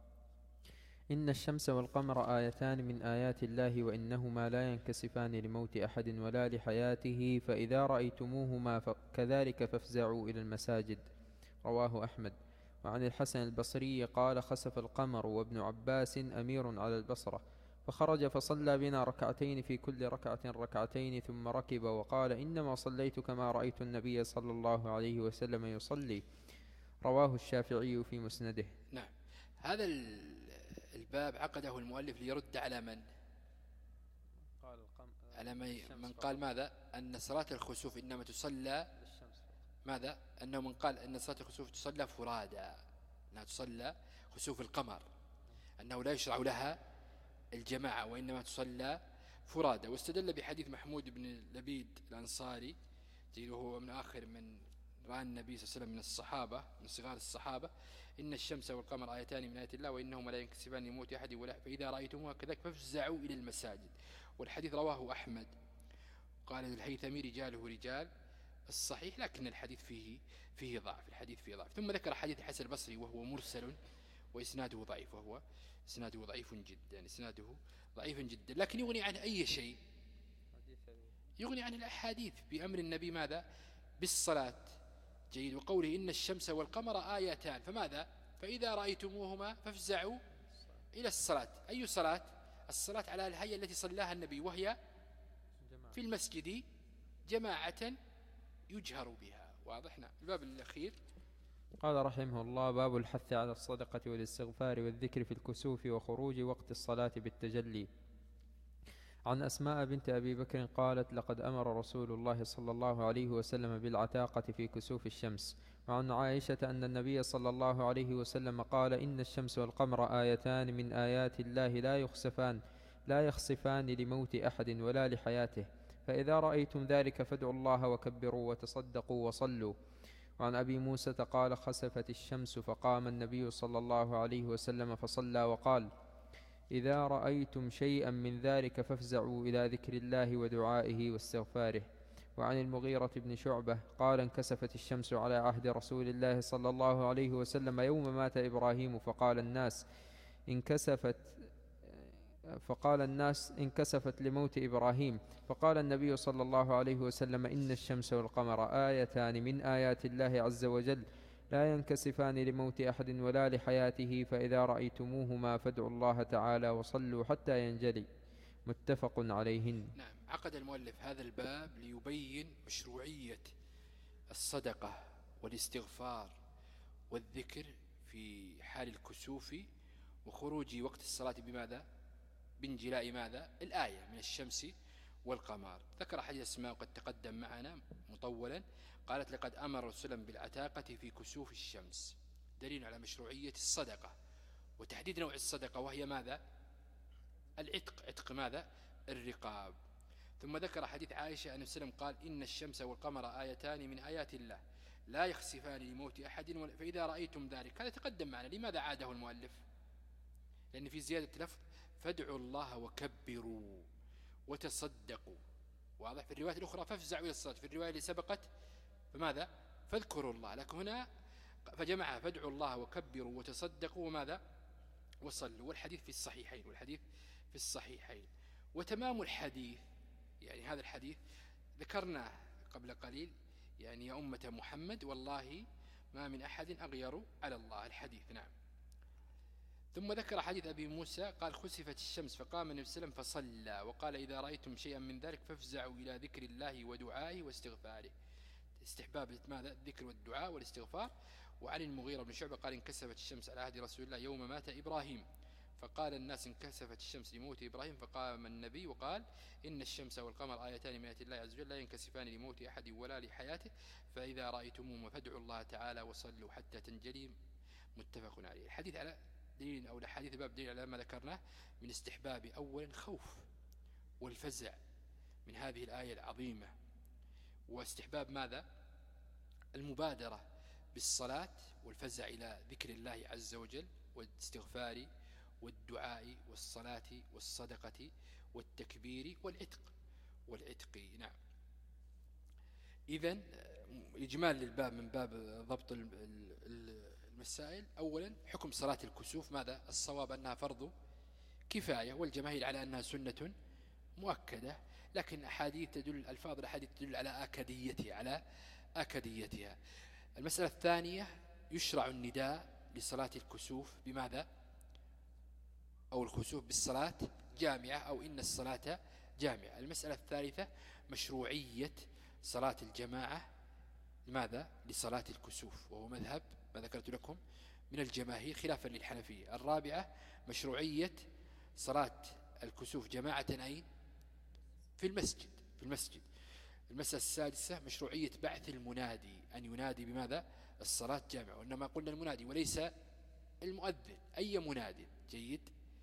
إن الشمس والقمر آيتان من آيات الله، وإنهما لا ينكسفان لموت أحد ولا لحياته، فإذا رأيتموهما كذلك فافزعوا إلى المساجد. رواه أحمد. وعن الحسن البصري قال: خسف القمر وابن عباس أمير على البصرة، فخرج فصلى بنا ركعتين في كل ركعة ركعتين، ثم ركب وقال: إنما صليت كما رأيت النبي صلى الله عليه وسلم يصلي. رواه الشافعي في مسنده. نعم. هذا الباب عقده المؤلف ليرد على من؟ قال على من قال ماذا؟ أن صلاة الخسوف إنما تصلى ماذا؟ أنه من قال أن صلاة الخسوف تصلى فرادا، أنها تصلى خسوف القمر، أنه لا يشرع لها الجماعة وإنما تصلى فرادا. واستدل بحديث محمود بن لبيد الأنصاري، وهو من آخر من رأى النبي صلى الله عليه وسلم من الصحابة، من صغار الصحابة: إن الشمس والقمر آيتان من آيات الله، وإنهما لا ينكسفان لموت أحد ولا، فإذا رأيتموها كذلك فافزعوا إلى المساجد. والحديث رواه أحمد. قال الهيثمي رجاله رجال الصحيح، لكن الحديث فيه فيه ضعف، الحديث فيه ضعف. ثم ذكر حديث حسن البصري وهو مرسل وإسناده ضعيف، وهو إسناده ضعيف جدا، إسناده ضعيف جدا، لكن يغني عن أي شيء، يغني عن الأحاديث بأمر النبي ماذا؟ بالصلاة. جيد. وقوله إن الشمس والقمر آيتان، فماذا؟ فإذا رأيتموهما فافزعوا إلى الصلاة. أي صلاة؟ الصلاة على الهيئة التي صلاها النبي، وهي في المسجد جماعة يجهر بها. واضحنا. الباب الأخير. قال رحمه الله: باب الحث على الصدقة والاستغفار والذكر في الكسوف وخروج وقت الصلاة بالتجلي. عن أسماء بنت أبي بكر قالت: لقد أمر رسول الله صلى الله عليه وسلم بالعتاقة في كسوف الشمس. وعن عائشة أن النبي صلى الله عليه وسلم قال: إن الشمس والقمر آيتان من آيات الله لا يخسفان لا يخسفان لموت أحد ولا لحياته، فإذا رأيتم ذلك فادعوا الله وكبروا وتصدقوا وصلوا. وعن أبي موسى قال: خسفت الشمس فقام النبي صلى الله عليه وسلم فصلى وقال: إذا رأيتم شيئا من ذلك فافزعوا إلى ذكر الله ودعائه واستغفاره. وعن المغيرة بن شعبة قال: انكسفت الشمس على عهد رسول الله صلى الله عليه وسلم يوم مات إبراهيم، فقال الناس انكسفت فقال الناس انكسفت لموت إبراهيم، فقال النبي صلى الله عليه وسلم: إن الشمس والقمر آيتان من آيات الله عز وجل لا ينكسفان لموت أحد ولا لحياته، فإذا رأيتموهما فادعوا الله تعالى وصلوا حتى ينجلي. متفق عليهن. نعم. عقد المؤلف هذا الباب ليبين مشروعية الصدقة والاستغفار والذكر في حال الكسوف وخروج وقت الصلاة بماذا؟ بانجلاء ماذا؟ الآية من الشمس والقمر. ذكر حديث أسماء وقد تقدم معنا مطولا، قالت: لقد أمر رسولا بالعتاقة في كسوف الشمس، دليل على مشروعية الصدقة وتحديد نوع الصدقة، وهي ماذا؟ العتق، عتق ماذا؟ الرقاب. ثم ذكر حديث عائشة أن السلام قال: إن الشمس والقمر آيتان من آيات الله لا يخسفان لموت أحد، فإذا رأيتم ذلك. هذا تقدم معنا. لماذا عاده المؤلف؟ لأن في زيادة لفظ فادعوا الله وكبروا وتصدقوا. واضح. في الرواية الأخرى فافزعوا إلى الصلاة، في الرواية اللي سبقت فماذا؟ فاذكروا الله. لكن هنا فجمعها فادعوا الله وكبروا وتصدقوا وماذا؟ وصلوا. والحديث في الصحيحين، والحديث في الصحيحين. وتمام الحديث، يعني هذا الحديث ذكرناه قبل قليل، يعني يا أمة محمد والله ما من أحد أغير على الله، الحديث. نعم. ثم ذكر حديث أبي موسى قال خسفت الشمس فقام النبي صلى الله عليه وسلم فصلى وقال إذا رأيتم شيئا من ذلك فافزعوا إلى ذكر الله ودعائه واستغفاره. استحباب ماذا؟ الذكر والدعاء والاستغفار. وعن المغيرة بن شعبة قال انكسفت الشمس على عهد رسول الله يوم مات إبراهيم، فقال الناس انكسفت الشمس لموت إبراهيم، فقام النبي وقال إن الشمس والقمر آيتان من آيات الله عز وجل لا ينكسفان لموت أحد ولا لحياته، فإذا رأيتموهما فادعوا الله تعالى وصلوا حتى تنجلي. متفق عليه. الحديث على دليل أو الحديث باب دليل على ما ذكرناه من استحباب أولا خوف والفزع من هذه الآية العظيمة، واستحباب ماذا؟ المبادرة بالصلاة والفزع إلى ذكر الله عز وجل والاستغفار والدعاء والصلاة والصدقة والتكبير والعتق والعتق. نعم. إذن إجمال للباب من باب ضبط المسائل. أولا حكم صلاة الكسوف، ماذا؟ الصواب أنها فرض كفاية، والجماهير على أنها سنة مؤكدة، لكن أحاديث تدل، ألفاظ الأحاديث تدل على آكديتها على آكديتها. المسألة الثانية يشرع النداء لصلاة الكسوف بماذا؟ أو الكسوف بالصلاة جامعة أو إن الصلاة جامعة. المسألة الثالثة مشروعية صلاة الجماعة لماذا؟ لصلاة الكسوف، وهو مذهب ما ذكرت لكم من الجماهير خلافا للحنفية. الرابعة مشروعية صلاة الكسوف جماعة أين؟ في المسجد في المسجد. المسألة السادسة مشروعية بعث المنادي أن ينادي بماذا؟ الصلاة جامعة، وإنما قلنا المنادي وليس المؤذن، أي منادي. جيد.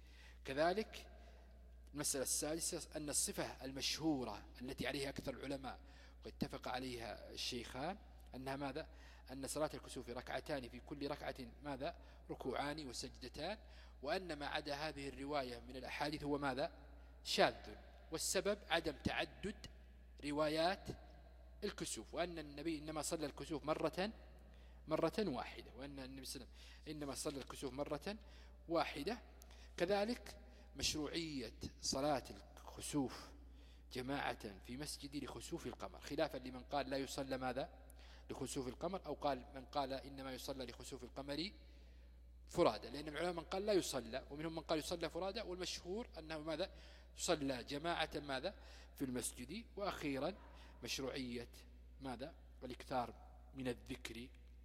كذلك المسألة السادسة أن الصفة المشهورة التي عليها أكثر العلماء واتفق عليها الشيخان أنها ماذا؟ أن صلاة الكسوف ركعتان في كل ركعة ماذا؟ ركوعان وسجدتان، وأن ما عدا هذه الرواية من الأحاديث هو ماذا؟ شاذ، والسبب عدم تعدد روايات الكسوف، وأن النبي إنما صلى الكسوف مرة مرة واحدة، وأن النبي صلى الله عليه وسلم إنما صلى الكسوف مرة واحدة. كذلك مشروعية صلاة الكسوف جماعة في مسجد لخسوف القمر، خلافا لمن قال لا يصلى ماذا؟ لخسوف القمر، أو قال من قال إنما يصلى لخسوف القمر فرادى، لأن العلماء من قال لا يصلى، ومنهم من قال يصلى فرادى، والمشهور أنه ماذا؟ يصلى جماعة ماذا؟ في المسجد. وأخيرا مشروعية ماذا؟ والاكثار من الذكر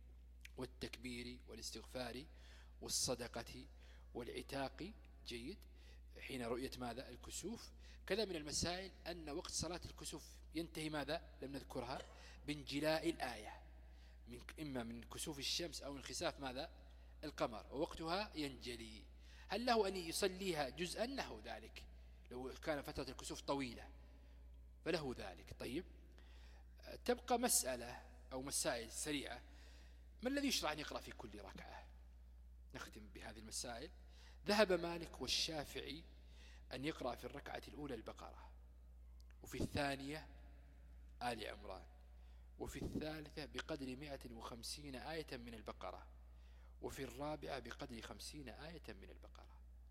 والتكبير والاستغفار والصدقة والعتاق. جيد. حين رؤية ماذا؟ الكسوف. كذا من المسائل أن وقت صلاة الكسوف ينتهي ماذا؟ لم نذكرها، بانجلاء الآية، من إما من كسوف الشمس أو انخساف ماذا؟ القمر، ووقتها ينجلي. هل له أن يصليها جزءا؟ له ذلك، لو كان فترة الكسوف طويلة فله ذلك. طيب، تبقى مسألة أو مسائل سريعة. ما الذي يشرع أن يقرأ في كل ركعة؟ نختم بهذه المسائل. ذهب مالك والشافعي أن يقرأ في الركعة الأولى البقرة، وفي الثانية آل عمران، وفي الثالثة بقدر مئة وخمسين آية من البقرة، وفي الرابعة بقدر خمسين آية من البقرة.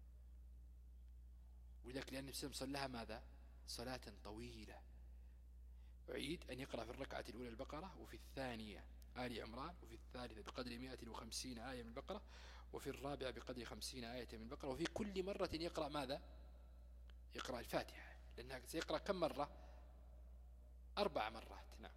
وذلك لأن النبي صلى الله عليه وسلم ماذا؟ صلاة طويلة. أعيد أن يقرأ في الركعة الأولى البقرة، وفي الثانية آل عمران، وفي الثالثة بقدر مئة وخمسين آية من البقرة، وفي الرابعة بقدر خمسين آية من البقرة، وفي كل مرة يقرأ ماذا؟ يقرأ الفاتحة، لأنها سيقرأ كم مرة؟ أربع مرات. نعم.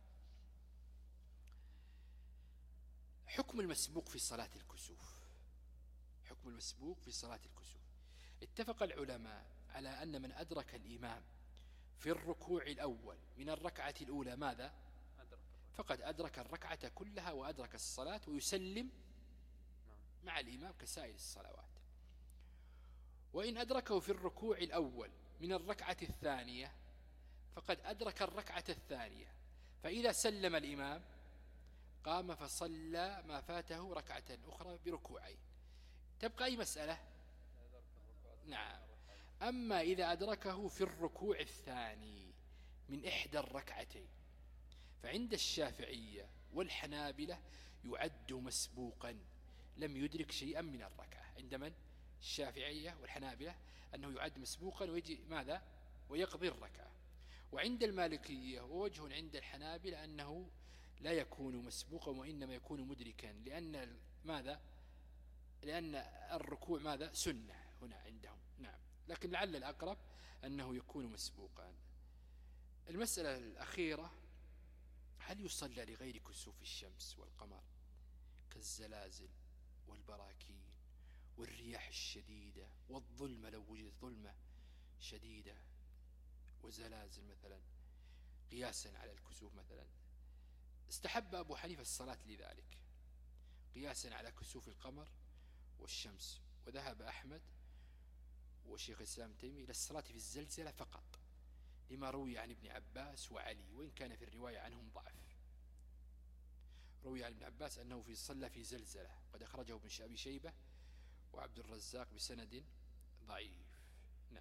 حكم المسبوق في صلاة الكسوف. حكم المسبوق في صلاة الكسوف. اتفق العلماء على أن من أدرك الإمام في الركوع الأول من الركعة الأولى ماذا؟ فقد أدرك الركعة كلها وأدرك الصلاة، ويسلم مع الإمام كسائر الصلوات. وإن أدركه في الركوع الأول من الركعة الثانية فقد أدرك الركعة الثانية، فإذا سلم الإمام قام فصلى ما فاته ركعة أخرى بركوعين. تبقى أي مسألة؟ نعم. أما إذا أدركه في الركوع الثاني من إحدى الركعتين فعند الشافعية والحنابلة يعد مسبوقا، لم يدرك شيئا من الركعة. عند من؟ الشافعية والحنابلة أنه يعد مسبوقا ويجي ماذا ويقضي الركعة. وعند المالكية ووجه عند الحنابلة أنه لا يكون مسبوقا وإنما يكون مدركا، لأن ماذا لأن الركوع ماذا سنة هنا عندهم. نعم، لكن لعل الأقرب أنه يكون مسبوقا. المسألة الأخيرة: هل يصلى لغير كسوف الشمس والقمر كالزلازل والبراكين والرياح الشديدة والظلمة، لو وجدت ظلمة شديدة وزلازل مثلا قياسا على الكسوف مثلا؟ استحب أبو حنيفة الصلاة لذلك قياسا على كسوف القمر والشمس، وذهب أحمد وشيخ الإسلام تيمي إلى الصلاة في الزلزلة فقط، لما روي عن ابن عباس وعلي، وإن كان في الرواية عنهم ضعف. روي عن ابن عباس أنه في صلى في زلزلة، قد أخرجه ابن أبي شيبة وعبد الرزاق بسند ضعيف. نعم.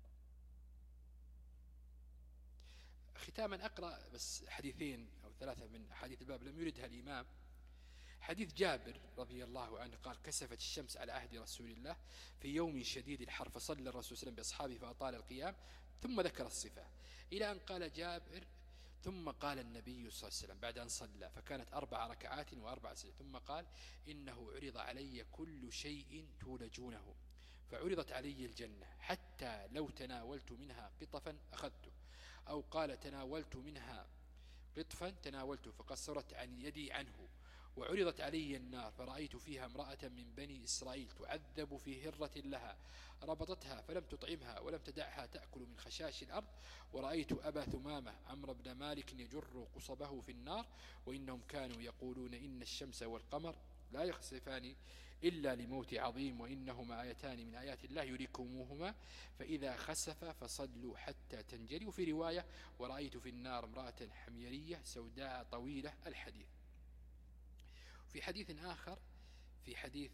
ختاما أقرأ بس حديثين أو ثلاثة من حديث الباب لم يردها الإمام. حديث جابر رضي الله عنه قال: كسفت الشمس على عهد رسول الله في يوم شديد الحر، فصلى الرسول صلى الله عليه وسلم بأصحابه فأطال القيام، ثم ذكر الصفة إلى أن قال جابر: ثم قال النبي صلى الله عليه وسلم بعد أن صلى فكانت أربع ركعات وأربع سجد، ثم قال: إنه عرض علي كل شيء تولجونه، فعرضت علي الجنة حتى لو تناولت منها قطفا أخذته، أو قال تناولت منها قطفا تناولته فقصرت عن يدي عنه، وعرضت علي النار فرأيت فيها امرأة من بني إسرائيل تعذب في هرة لها ربطتها فلم تطعمها ولم تدعها تأكل من خشاش الأرض، ورأيت أبا ثمامة عمرو بن مالك يجر قصبه في النار، وإنهم كانوا يقولون إن الشمس والقمر لا يخسفان إلا لموت عظيم، وإنهما آيتان من آيات الله يريكموهما، فإذا خسف فصلوا حتى تنجلي. وفي رواية: ورأيت في النار امرأة حميرية سوداء طويلة. الحديث. في حديث آخر، في حديث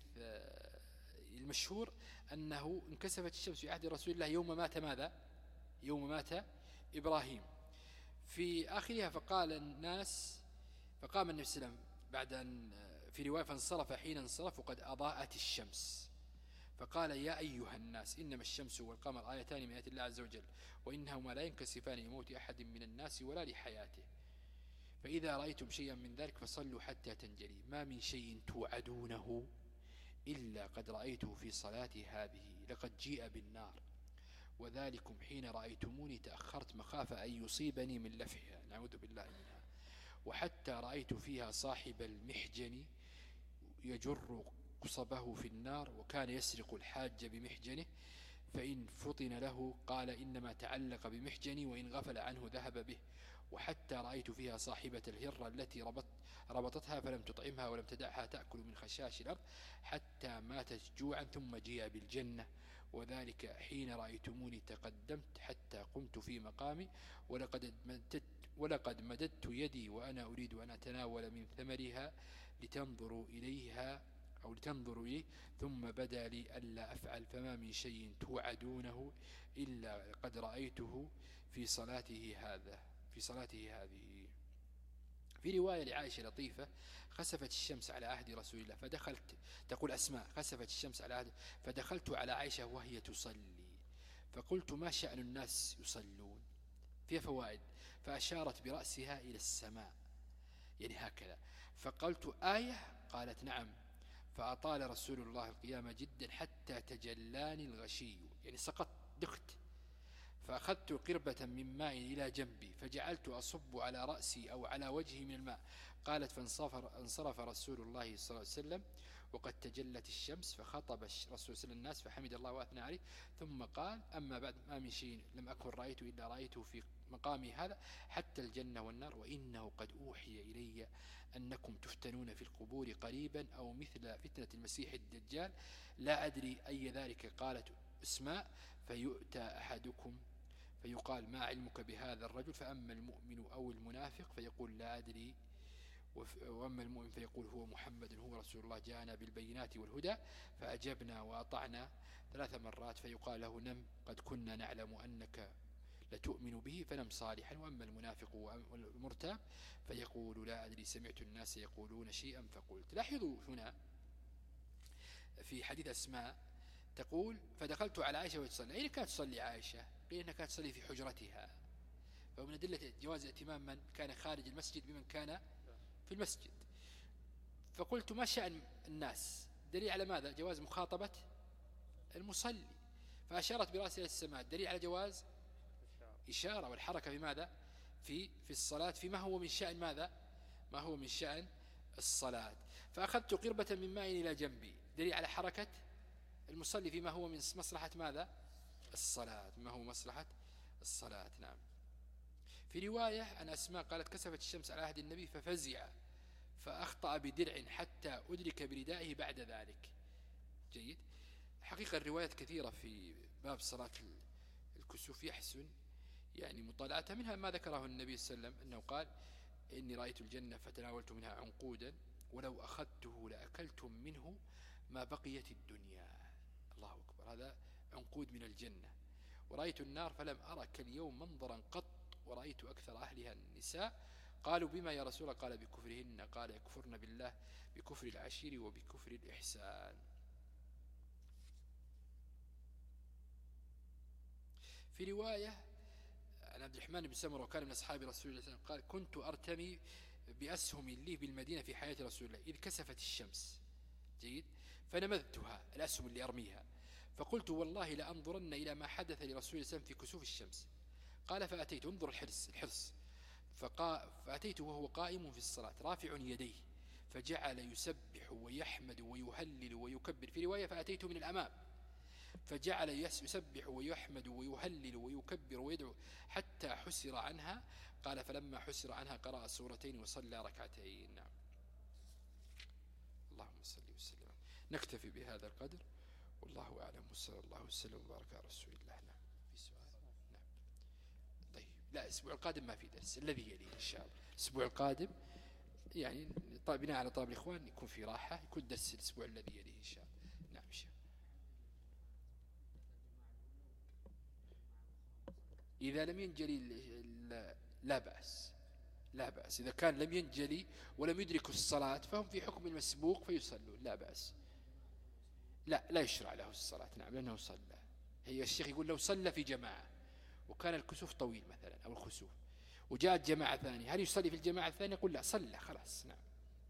المشهور أنه انكسفت الشمس في عهد رسول الله يوم مات ماذا يوم مات إبراهيم. في آخرها فقال الناس فقام النبي صلى الله عليه وسلم بعد أن في رواية فانصرف حين انصرف وقد أضاءت الشمس، فقال: يا أيها الناس إنما الشمس والقمر آيتان من آيات الله عز وجل، وإنهما لا ينكسفان لموت أحد من الناس ولا لحياته، فإذا رأيتم شيئا من ذلك فصلوا حتى تنجلي، ما من شيء توعدونه إلا قد رأيته في صلاتي هذه، لقد جيء بالنار، وذلكم حين رأيتموني تأخرت مخافة أن يصيبني من لفحها، نعوذ بالله منها، وحتى رأيت فيها صاحب المحجن يجر قصبه في النار، وكان يسرق الحاج بمحجنه، فإن فطن له قال إنما تعلق بمحجني، وإن غفل عنه ذهب به، وحتى رأيت فيها صاحبة الهرة التي ربط ربطتها فلم تطعمها ولم تدعها تأكل من خشاش الأرض حتى ماتت جوعا، ثم جيء بالجنة، وذلك حين رأيتموني تقدمت حتى قمت في مقامي، ولقد مددت, ولقد مددت يدي وأنا أريد أن أتناول من ثمرها لتنظروا إليها أو لتنظروا إليه، ثم بدا لي ألا أفعل، فما من شيء توعدونه إلا قد رأيته في صلاته هذا في صلاته هذه. في رواية لعائشة لطيفة: خسفت الشمس على عهد رسول الله فدخلت تقول أسماء خسفت الشمس على عهد فدخلت على عائشة وهي تصلي، فقلت: ما شأن الناس يصلون؟ فيها فوائد. فأشارت برأسها إلى السماء، يعني هكذا، فقلت: آية؟ قالت: نعم. فأطال رسول الله القيامة جدا حتى تجلاني الغشي، يعني سقط دخت، فأخذت قربة من ماء إلى جنبي فجعلت أصب على رأسي أو على وجهي من الماء. قالت: فانصرف رسول الله صلى الله عليه وسلم وقد تجلت الشمس، فخطب رسول الله الناس فحمد الله وأثنى عليه، ثم قال: أما بعد ما من شيء لم أكن رأيته إلا رأيته في مقامي هذا حتى الجنة والنار، وإنه قد أوحي إلي أنكم تفتنون في القبور قريبا أو مثل فتنة المسيح الدجال، لا أدري أي ذلك. قالت أسماء: فيؤتى أحدكم فيقال: ما علمك بهذا الرجل؟ فأما المؤمن أو المنافق فيقول: لا أدري، وأما المؤمن فيقول: هو محمد هو رسول الله جاءنا بالبينات والهدى فأجبنا وأطعنا ثلاث مرات، فيقال له: نم، قد كنا نعلم أنك لتؤمن به، فنم صالحا. وأما المنافق والمرتاب فيقول: لا أدري، سمعت الناس يقولون شيئا فقلت. لاحظوا هنا في حديث أسماء تقول فدخلت على عائشة وهي تصلي. أين كانت تصلي عائشة؟ قيل إنها كانت تصلي في حجرتها. فمن أدلة جواز ائتمام من كان خارج المسجد بمن كان في المسجد. فقلت ما شأن الناس؟ دليل على ماذا؟ جواز مخاطبة المصلي. فأشارت برأسها إلى السماء، دليل على جواز إشارة والحركة في ماذا؟ في في الصلاة فيما هو من شأن ماذا؟ ما هو من شأن الصلاة. فأخذت قربة من ماء إلى جنبي، دليل على حركة المصلي فيما هو من مصلحة ماذا؟ الصلاة، ما هو مصلحة الصلاة. نعم. في رواية عن أسماء قالت كسفت الشمس على عهد النبي ففزع فأخطأ بدرع حتى أدرك بردائه بعد ذلك. جيد. حقيقة الروايات كثيرة في باب صلاة الكسوف يحسن يعني مطالعتها. منها ما ذكره النبي صلى الله عليه وسلم أنه قال إني رأيت الجنة فتناولت منها عنقودا ولو أخذته لأكلتم منه ما بقيت الدنيا. الله أكبر، هذا عنقود من الجنة. ورأيت النار فلم أرى كاليوم منظرا قط ورأيت أكثر أهلها النساء. قالوا بما يا رسول الله؟ قال بكفرهن. قال يكفرن بالله بكفر العشير وبكفر الإحسان. في رواية عن عبد الرحمن بن سمرة وكان من أصحاب رسول الله صلى الله عليه وسلم قال كنت أرتمي بأسهم لي بالمدينة في حياة رسول الله إذ كسفت الشمس. جيد. فنمذتها الأسهم اللي أرميها فقلت والله لأنظرن إلى ما حدث لرسول الله صلى الله عليه وسلم في كسوف الشمس. قال فأتيت، انظر الحرص الحرص فقا فأتيت وهو قائم في الصلاة رافع يديه فجعل يسبح ويحمد ويهلل ويكبر. في رواية فأتيت من الأمام فجعل يسبح ويحمد ويهلل ويكبر ويدعو حتى حسر عنها. قال فلما حسر عنها قرأ سورتين وصلى ركعتين. نعم. اللهم صل وسلم. نكتفي بهذا القدر والله أعلم وصلى الله وسلم وبارك على رسول الله. نعم. في سؤال؟ نعم. طيب لا، الأسبوع القادم ما في درس، الذي يليه إن شاء الله. الأسبوع القادم يعني بناء على طلب الإخوان يكون في راحة، يكون درس الأسبوع الذي يليه إن شاء الله. نعم. شاء إذا لم ينجلي لا بأس، لا بأس. إذا كان لم ينجلي ولم يدركوا الصلاة فهم في حكم المسبوق فيصلون، لا بأس. لا لا يشرع له الصلاة. نعم، لأنه صلى. هي الشيخ يقول لو صلى في جماعة وكان الكسوف طويل مثلا أو الخسوف وجاءت جماعة ثانية هل يصلي في الجماعة الثانية؟ يقول لا، صلى خلاص. نعم.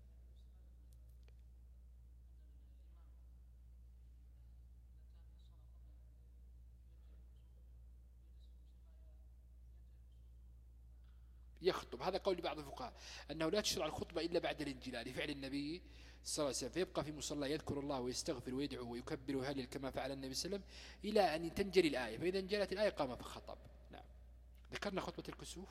يخطب. هذا قول بعض الفقهاء أنه لا تشرع الخطبة إلا بعد الانجلال لفعل النبي صلى الله عليه وسلم، فيبقى في مصلى يذكر الله ويستغفر ويدعو ويكبر ويهلل كما فعل النبي صلى الله عليه وسلم إلى أن تنجلي الآية، فإذا انجلت الآية قام فخطب. نعم. ذكرنا خطبة الكسوف؟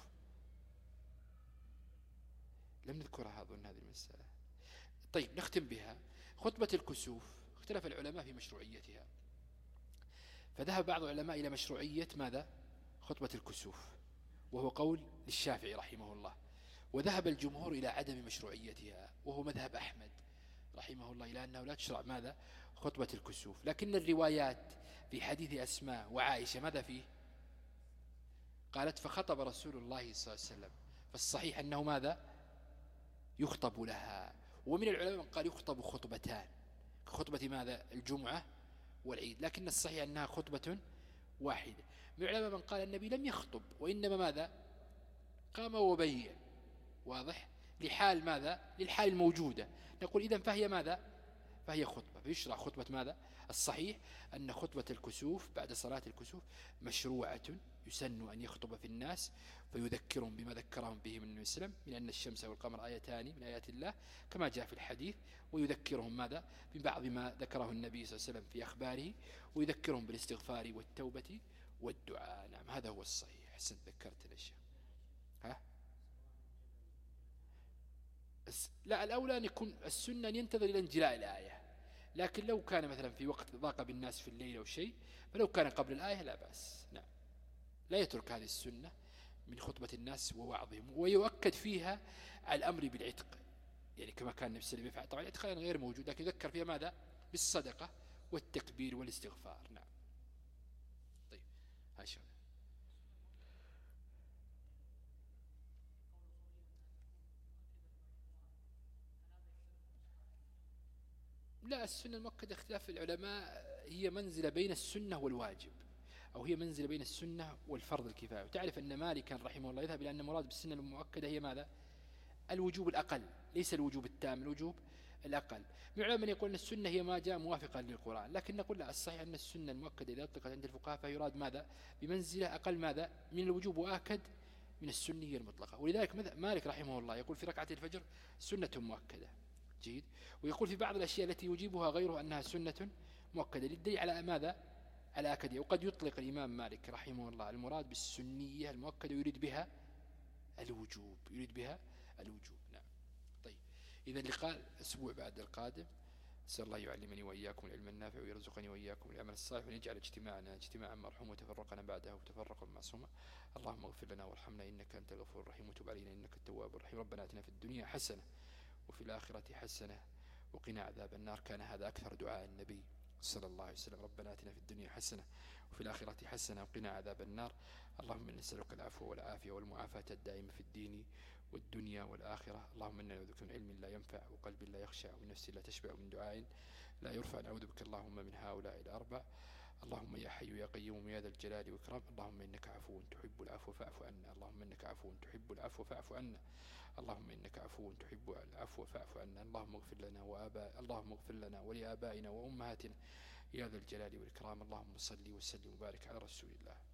لم نذكرها أظن هذه المسألة. طيب نختم بها. خطبة الكسوف اختلف العلماء في مشروعيتها، فذهب بعض العلماء إلى مشروعية ماذا؟ خطبة الكسوف، وهو قول للشافعي رحمه الله. وذهب الجمهور إلى عدم مشروعيتها، وهو مذهب أحمد رحمه الله إلى أنه لا تشرع ماذا؟ خطبة الكسوف. لكن الروايات في حديث أسماء وعائشة ماذا فيه؟ قالت فخطب رسول الله صلى الله عليه وسلم، فالصحيح أنه ماذا؟ يخطب لها. ومن العلماء من قال يخطب خطبتان كخطبة ماذا؟ الجمعة والعيد، لكن الصحيح أنها خطبة واحدة. من العلماء من قال النبي لم يخطب وإنما ماذا؟ قام وبين. واضح؟ لحال ماذا؟ للحال الموجودة. نقول إذن فهي ماذا؟ فهي خطبة، فيشرع خطبة ماذا؟ الصحيح أن خطبة الكسوف بعد صلاة الكسوف مشروعة، يسن أن يخطب في الناس فيذكرهم بما ذكرهم به من النبي صلى الله عليه وسلم من أن الشمس والقمر آيتان من آيات الله كما جاء في الحديث، ويذكرهم ماذا؟ ببعض ما ذكره النبي صلى الله عليه وسلم في أخباره، ويذكرهم بالاستغفار والتوبة والدعاء. نعم، هذا هو الصحيح. حسن ذكرت الأشياء. ها؟ لا، الأولى أن يكون السنة أن ينتظر إلى انجلاء الآية، لكن لو كان مثلا في وقت ضاق بالناس في الليل أو شيء فلو كان قبل الآية لا بأس. نعم، لا يترك هذه السنة من خطبة الناس ووعظهم. ويؤكد فيها على الأمر بالعتق، يعني كما كان النبي صلى الله عليه وسلم يفعل. طبعا العتق غير موجود، لكن يذكر فيها ماذا؟ بالصدقة والتكبير والاستغفار. نعم. طيب هاشم. لا، السنة المؤكدة اختلاف العلماء هي منزلة بين السنة والواجب، أو هي منزلة بين السنة والفرض الكفاية. وتعرف أن مالكا رحمه الله يذهب إلى أن مراد بالسنة المؤكدة هي ماذا؟ الوجوب الأقل، ليس الوجوب التام، الوجوب الأقل. من العلماء من يقول أن السنة هي ما جاء موافقا للقرآن، لكن نقول لا، الصحيح أن السنة المؤكدة إذا أطلقت عند الفقهاء فيراد ماذا؟ بمنزلة أقل ماذا؟ من الوجوب وآكد من السنية المطلقة. ولذلك مالك رحمه الله يقول في ركعة الفجر سنة مؤكدة، جيد، ويقول في بعض الأشياء التي يجيبها غيره أنها سنة مؤكدة، للدليل على ماذا؟ على أكدية. وقد يطلق الإمام مالك رحمه الله المراد بالسنية المؤكدة ويريد بها الوجوب، يريد بها الوجوب. نعم. طيب، إذا اللقاء الأسبوع بعد القادم، أسأل الله يعلمني وإياكم العلم النافع ويرزقني وإياكم العمل الصالح، ويجعل اجتماعنا اجتماعا مرحوما وتفرقنا بعده وتفرقا معصوما. اللهم اغفر لنا وارحمنا إنك أنت الغفور الرحيم، وتب علينا إنك التواب الرحيم. ربنا آتنا في الدنيا حسنة وفي الآخرة حسنة وقنا عذاب النار. كان هذا أكثر دعاء النبي صلى الله عليه وسلم: ربنا آتنا في الدنيا حسنة وفي الآخرة حسنة وقنا عذاب النار. اللهم إنا نسألك العفو والعافية والمعافاة الدائمة في الدين والدنيا والآخرة. اللهم إنا نعوذ بك من علم لا ينفع وقلب لا يخشع ومن نفس لا تشبع ومن دعاء لا يرفع. نعوذ بك اللهم من هؤلاء الأربع. اللهم يا حي يا قيوم يا ذا الجلال والإكرام. اللهم إنك عفو تحب العفو فاعف عنا. اللهم إنك عفو تحب العفو فاعف عنا. اللهم إنك عفو تحب العفو فاعف عنا. اللهم اغفر لنا وآباء اللهم اغفر لنا ولآبائنا وأمهاتنا يا ذا الجلال والإكرام. اللهم صل وسلم وبارك على رسول الله.